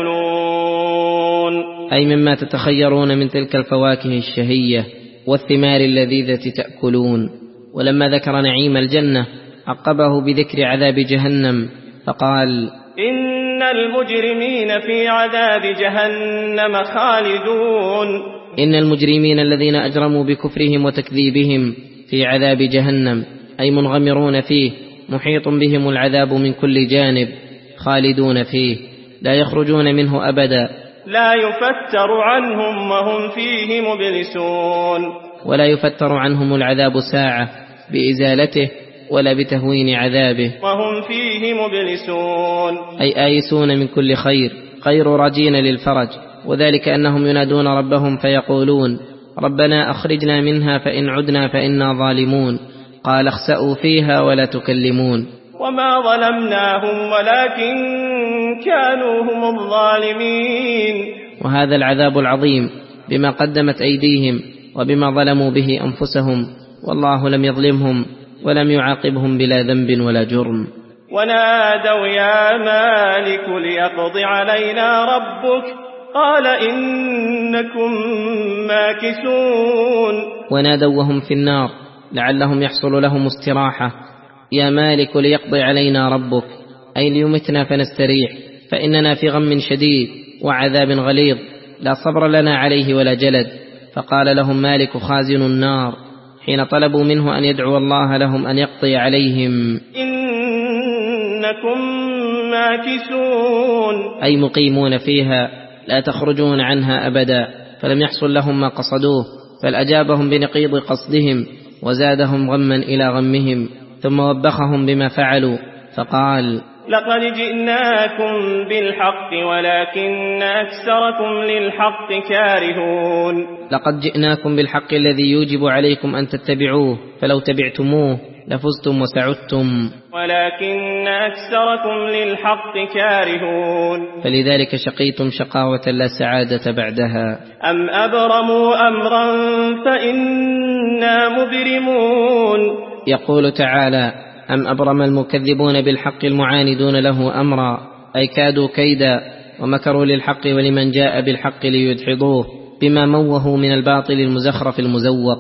تأكلون،
أي مما تتخيرون من تلك الفواكه الشهية والثمار اللذيذة تأكلون. ولما ذكر نعيم الجنة عقبه بذكر عذاب جهنم فقال:
إن المجرمين في عذاب جهنم خالدون.
إن المجرمين الذين أجرموا بكفرهم وتكذيبهم في عذاب جهنم، أي منغمرون فيه، محيط بهم العذاب من كل جانب، خالدون فيه لا يخرجون منه أبدا،
لا يفتر عنهم وهم فيه مبلسون.
ولا يفتر عنهم العذاب ساعة بإزالته ولا بتهوين عذابه،
وهم فيه مبلسون،
أي آيسون من كل خير، غير راجين للفرج، وذلك أنهم ينادون ربهم فيقولون: ربنا أخرجنا منها فإن عدنا فإنا ظالمون، قال اخسأوا فيها ولا تكلمون.
وما ظلمناهم ولكن كانوا هم الظالمين.
وهذا العذاب العظيم بما قدمت أيديهم وبما ظلموا به أنفسهم، والله لم يظلمهم ولم يعاقبهم بلا ذنب ولا جرم.
ونادوا يا مالك ليقض علينا ربك قال إنكم ماكثون.
ونادوا وهم في النار لعلهم يحصل لهم استراحة: يا مالك ليقضي علينا ربك، أي ليمتنا فنستريح، فإننا في غم شديد وعذاب غليظ لا صبر لنا عليه ولا جلد. فقال لهم مالك خازن النار حين طلبوا منه أن يدعو الله لهم أن يقضي عليهم:
إنكم ماكثون،
أي مقيمون فيها لا تخرجون عنها أبدا. فلم يحصل لهم ما قصدوه، بل أجابهم بنقيض قصدهم وزادهم غما إلى غمهم، ثم وبخهم بما فعلوا فقال:
لقد جئناكم بالحق ولكن أكثركم للحق كارهون.
لقد جئناكم بالحق الذي يوجب عليكم أن تتبعوه، فلو تبعتموه لفزتم وسعدتم،
ولكن أكثركم للحق كارهون.
فلذلك شقيتم شقاوة لا سعادة بعدها.
أم أبرموا أمرا فإنا مبرمون.
يقول تعالى: أم أبرم المكذبون بالحق المعاندون له أمرا، أي كادوا كيدا ومكروا للحق ولمن جاء بالحق ليدحضوه بما موهوا من الباطل المزخرف المزوق.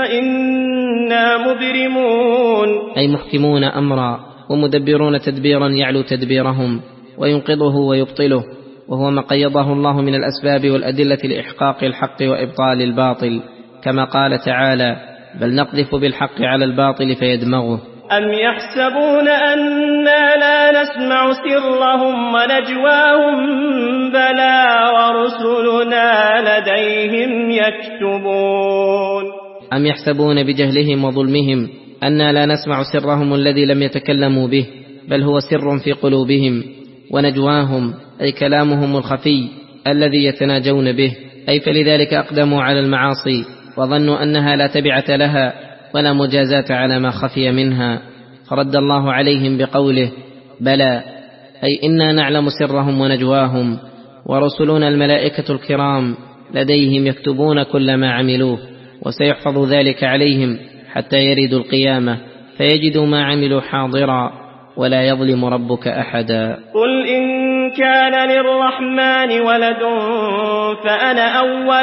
فإنا مبرمون،
أي محكمون أمرا ومدبرون تدبيرا يعلو تدبيرهم وينقضه ويبطله، وهو ما قيضه الله من الأسباب والأدلة لإحقاق الحق وإبطال الباطل، كما قال تعالى: بل نقذف بالحق على الباطل فيدمغه.
أم يحسبون أنا لا نسمع سرهم ونجواهم بلى ورسلنا لديهم يكتبون.
أم يحسبون بجهلهم وظلمهم أنا لا نسمع سرهم الذي لم يتكلموا به، بل هو سر في قلوبهم، ونجواهم أي كلامهم الخفي الذي يتناجون به، أي فلذلك أقدموا على المعاصي وظنوا أنها لا تبعة لها ولا مجازاة على ما خفي منها، فرد الله عليهم بقوله: بلى، أي إنا نعلم سرهم ونجواهم، ورسلنا الملائكة الكرام لديهم يكتبون كل ما عملوه، وسيحفظ ذلك عليهم حتى يردوا القيامة فيجدوا ما عملوا حاضرا ولا يظلم ربك أحدا.
قل إن كان للرحمن ولد فأنا أول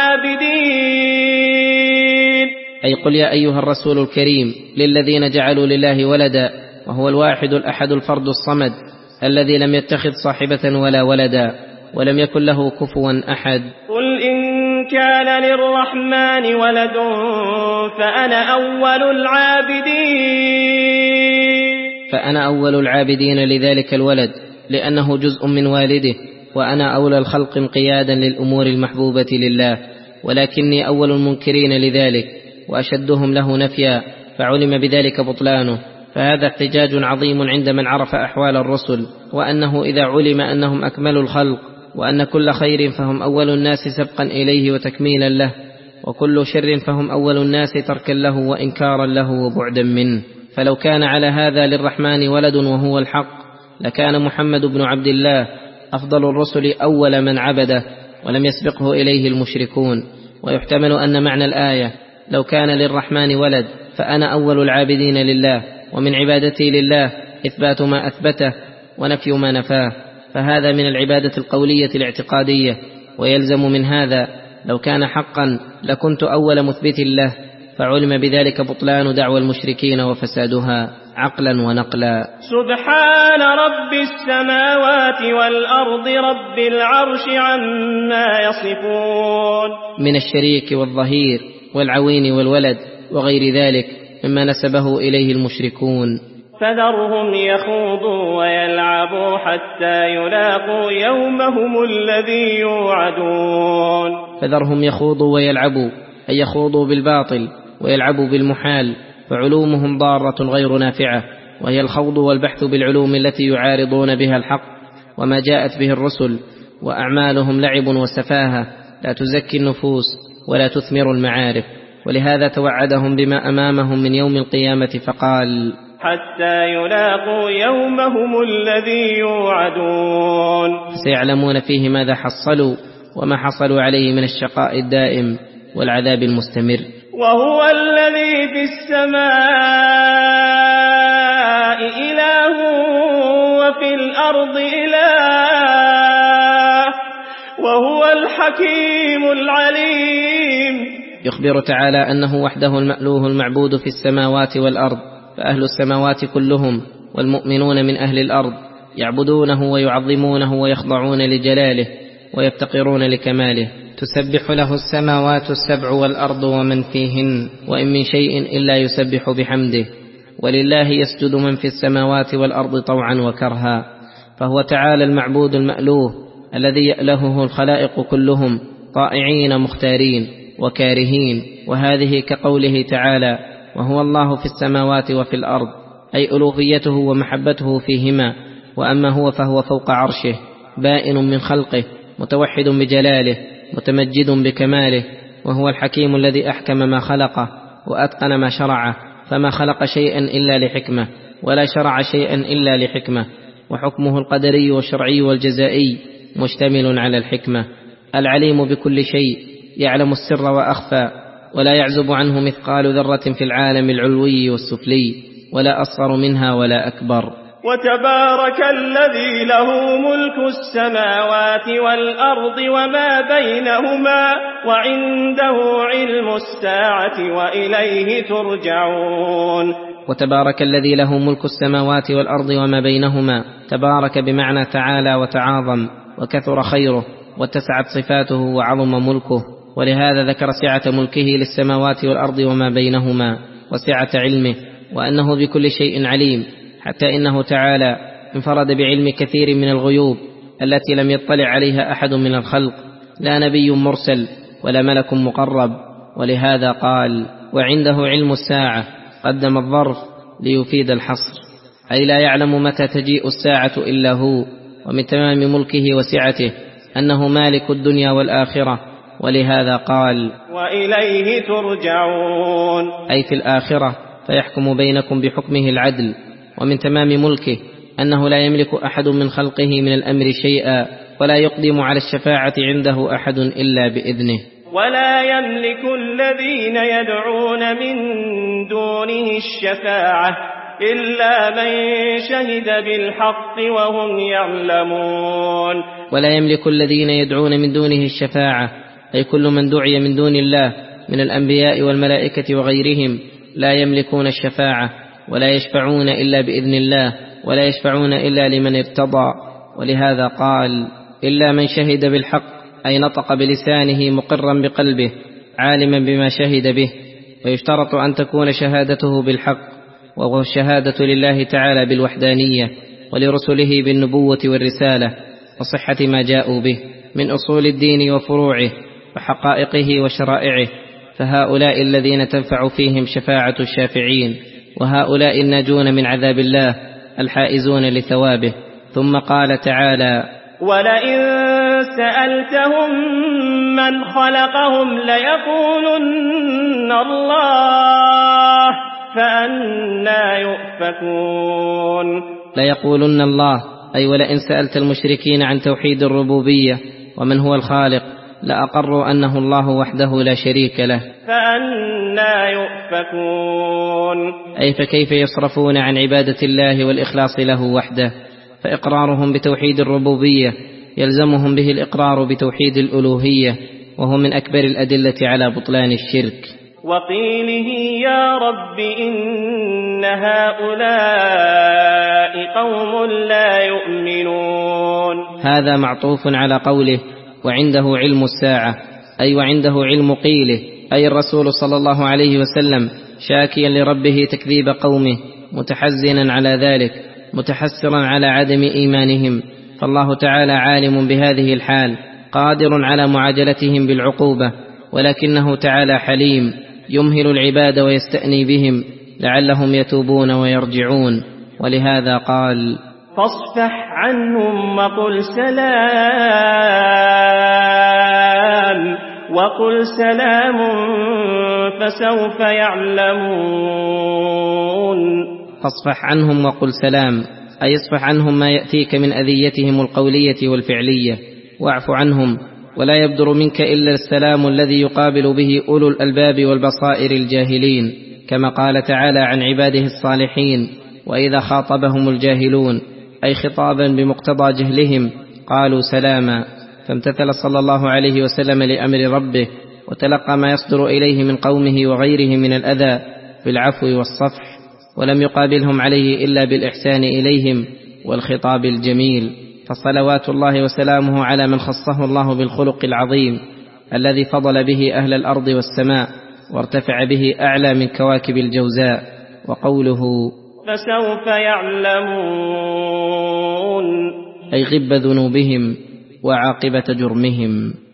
العابدين.
أي قل يا أيها الرسول الكريم للذين جعلوا لله ولدا، وهو الواحد الأحد الفرد الصمد الذي لم يتخذ صاحبة ولا ولدا ولم يكن له كفوا أحد.
قل إن كان للرحمن ولد فأنا أول العابدين.
فأنا أول العابدين لذلك الولد لأنه جزء من والده، وأنا أولى الخلق انقيادا للأمور المحبوبة لله، ولكني أول المنكرين لذلك وأشدهم له نفيا، فعلم بذلك بطلانه. فهذا احتجاج عظيم عند من عرف أحوال الرسل، وأنه إذا علم أنهم أكمل الخلق وأن كل خير فهم أول الناس سبقا إليه وتكميلا له، وكل شر فهم أول الناس تركا له وإنكارا له وبعدا منه. فلو كان على هذا للرحمن ولد وهو الحق لكان محمد بن عبد الله أفضل الرسل أول من عبده ولم يسبقه إليه المشركون. ويحتمل أن معنى الآية لو كان للرحمن ولد فأنا أول العابدين لله، ومن عبادتي لله إثبات ما أثبته ونفي ما نفاه، فهذا من العبادة القولية الاعتقادية. ويلزم من هذا لو كان حقا لكنت أول مثبت له، فعلم بذلك بطلان دعوى المشركين وفسادها عقلا ونقلا.
سبحان رب السماوات والأرض رب العرش عما يصفون.
من الشريك والظهير والعوين والولد وغير ذلك مما نسبه إليه المشركون.
فذرهم يخوضوا ويلعبوا حتى يلاقوا يومهم الذي يوعدون.
فذرهم يخوضوا ويلعبوا، أي يخوضوا بالباطل ويلعبوا بالمحال، فعلومهم ضارة غير نافعة، وهي الخوض والبحث بالعلوم التي يعارضون بها الحق وما جاءت به الرسل، وأعمالهم لعب وسفاهة لا تزكي النفوس ولا تثمر المعارف. ولهذا توعدهم بما أمامهم من يوم القيامة فقال:
حتى يلاقوا يومهم الذي يوعدون.
سيعلمون فيه ماذا حصلوا وما حصلوا عليه من الشقاء الدائم والعذاب المستمر.
وهو الذي في السماء إله وفي الأرض إله وهو الحكيم العليم.
يخبر تعالى أنه وحده المألوه المعبود في السماوات والأرض، فأهل السماوات كلهم والمؤمنون من أهل الأرض يعبدونه ويعظمونه ويخضعون لجلاله ويفتقرون لكماله. تسبح له السماوات السبع والأرض ومن فيهن وإن من شيء إلا يسبح بحمده، ولله يسجد من في السماوات والأرض طوعا وكرها. فهو تعالى المعبود المألوه الذي يألهه الخلائق كلهم طائعين مختارين وكارهين. وهذه كقوله تعالى: وهو الله في السماوات وفي الأرض، أي ألوهيته ومحبته فيهما. وأما هو فهو فوق عرشه بائن من خلقه متوحد بجلاله متمجد بكماله. وهو الحكيم الذي أحكم ما خلقه وأتقن ما شرعه، فما خلق شيئا إلا لحكمة ولا شرع شيئا إلا لحكمة. وحكمه القدري والشرعي والجزائي مشتمل على الحكمة. العليم بكل شيء يعلم السر وأخفى، ولا يعزب عنه مثقال ذرة في العالم العلوي والسفلي، ولا أصغر منها ولا أكبر.
وتبارك الذي له ملك السماوات والأرض وما بينهما وعنده علم الساعة وإليه ترجعون.
وتبارك الذي له ملك السماوات والأرض وما بينهما. تبارك بمعنى تعالى وتعاظم وكثر خيره واتسعت صفاته وعظم ملكه، ولهذا ذكر سعة ملكه للسماوات والأرض وما بينهما وسعة علمه، وأنه بكل شيء عليم، حتى إنه تعالى انفرد بعلم كثير من الغيوب التي لم يطلع عليها أحد من الخلق، لا نبي مرسل ولا ملك مقرب. ولهذا قال: وعنده علم الساعة، قدم الظرف ليفيد الحصر، أي لا يعلم متى تجيء الساعة إلا هو. ومن تمام ملكه وسعته أنه مالك الدنيا والآخرة، ولهذا قال:
وإليه ترجعون،
أي في الآخرة، فيحكم بينكم بحكمه العدل. ومن تمام ملكه أنه لا يملك أحد من خلقه من الأمر شيئا، ولا يقدم على الشفاعة عنده أحد إلا بإذنه.
ولا يملك الذين يدعون من دونه الشفاعة إلا من شهد بالحق وهم يعلمون.
ولا يملك الذين يدعون من دونه الشفاعة، أي كل من دعي من دون الله من الأنبياء والملائكة وغيرهم لا يملكون الشفاعة، ولا يشفعون إلا بإذن الله، ولا يشفعون إلا لمن ارتضى. ولهذا قال: إلا من شهد بالحق، أي نطق بلسانه مقرا بقلبه عالما بما شهد به. ويشترط أن تكون شهادته بالحق، وهو الشهادة لله تعالى بالوحدانية، ولرسله بالنبوة والرسالة، وصحة ما جاءوا به من أصول الدين وفروعه وحقائقه وشرائعه. فهؤلاء الذين تنفع فيهم شفاعة الشافعين، وهؤلاء الناجون من عذاب الله الحائزون لثوابه. ثم قال تعالى:
ولئن سألتهم من خلقهم ليقولن الله فأنى يؤفكون.
ليقولن الله، أي ولئن سألت المشركين عن توحيد الربوبية ومن هو الخالق لأقروا أنه الله وحده لا شريك له،
فأنى يؤفكون،
أي فكيف يصرفون عن عبادة الله والإخلاص له وحده. فإقرارهم بتوحيد الربوبية يلزمهم به الإقرار بتوحيد الألوهية، وهو من أكبر الأدلة على بطلان الشرك.
وقيله: يا رب إن هؤلاء قوم لا يؤمنون.
هذا معطوف على قوله: وعنده علم الساعة، أي وعنده علم قيله، أي الرسول صلى الله عليه وسلم شاكيا لربه تكذيب قومه، متحزنا على ذلك، متحسرا على عدم إيمانهم. فالله تعالى عالم بهذه الحال، قادر على معاجلتهم بالعقوبة، ولكنه تعالى حليم يمهل العباد ويستأني بهم لعلهم يتوبون ويرجعون. ولهذا قال:
فاصفح عنهم وقل سلام وقل سلام فسوف يعلمون.
فاصفح عنهم وقل سلام، أي اصفح عنهم ما يأتيك من أذيتهم القولية والفعلية، واعف عنهم، ولا يبدر منك إلا السلام الذي يقابل به أولو الألباب والبصائر الجاهلين، كما قال تعالى عن عباده الصالحين: وإذا خاطبهم الجاهلون، أي خطابا بمقتضى جهلهم، قالوا سلاما. فامتثل صلى الله عليه وسلم لأمر ربه، وتلقى ما يصدر إليه من قومه وغيره من الأذى بالعفو والصفح، ولم يقابلهم عليه إلا بالإحسان إليهم والخطاب الجميل. فصلوات الله وسلامه على من خصه الله بالخلق العظيم الذي فضل به أهل الأرض والسماء، وارتفع به أعلى من كواكب الجوزاء. وقوله
فسوف يعلمون،
أي غب ذنوبهم وعاقبة جرمهم.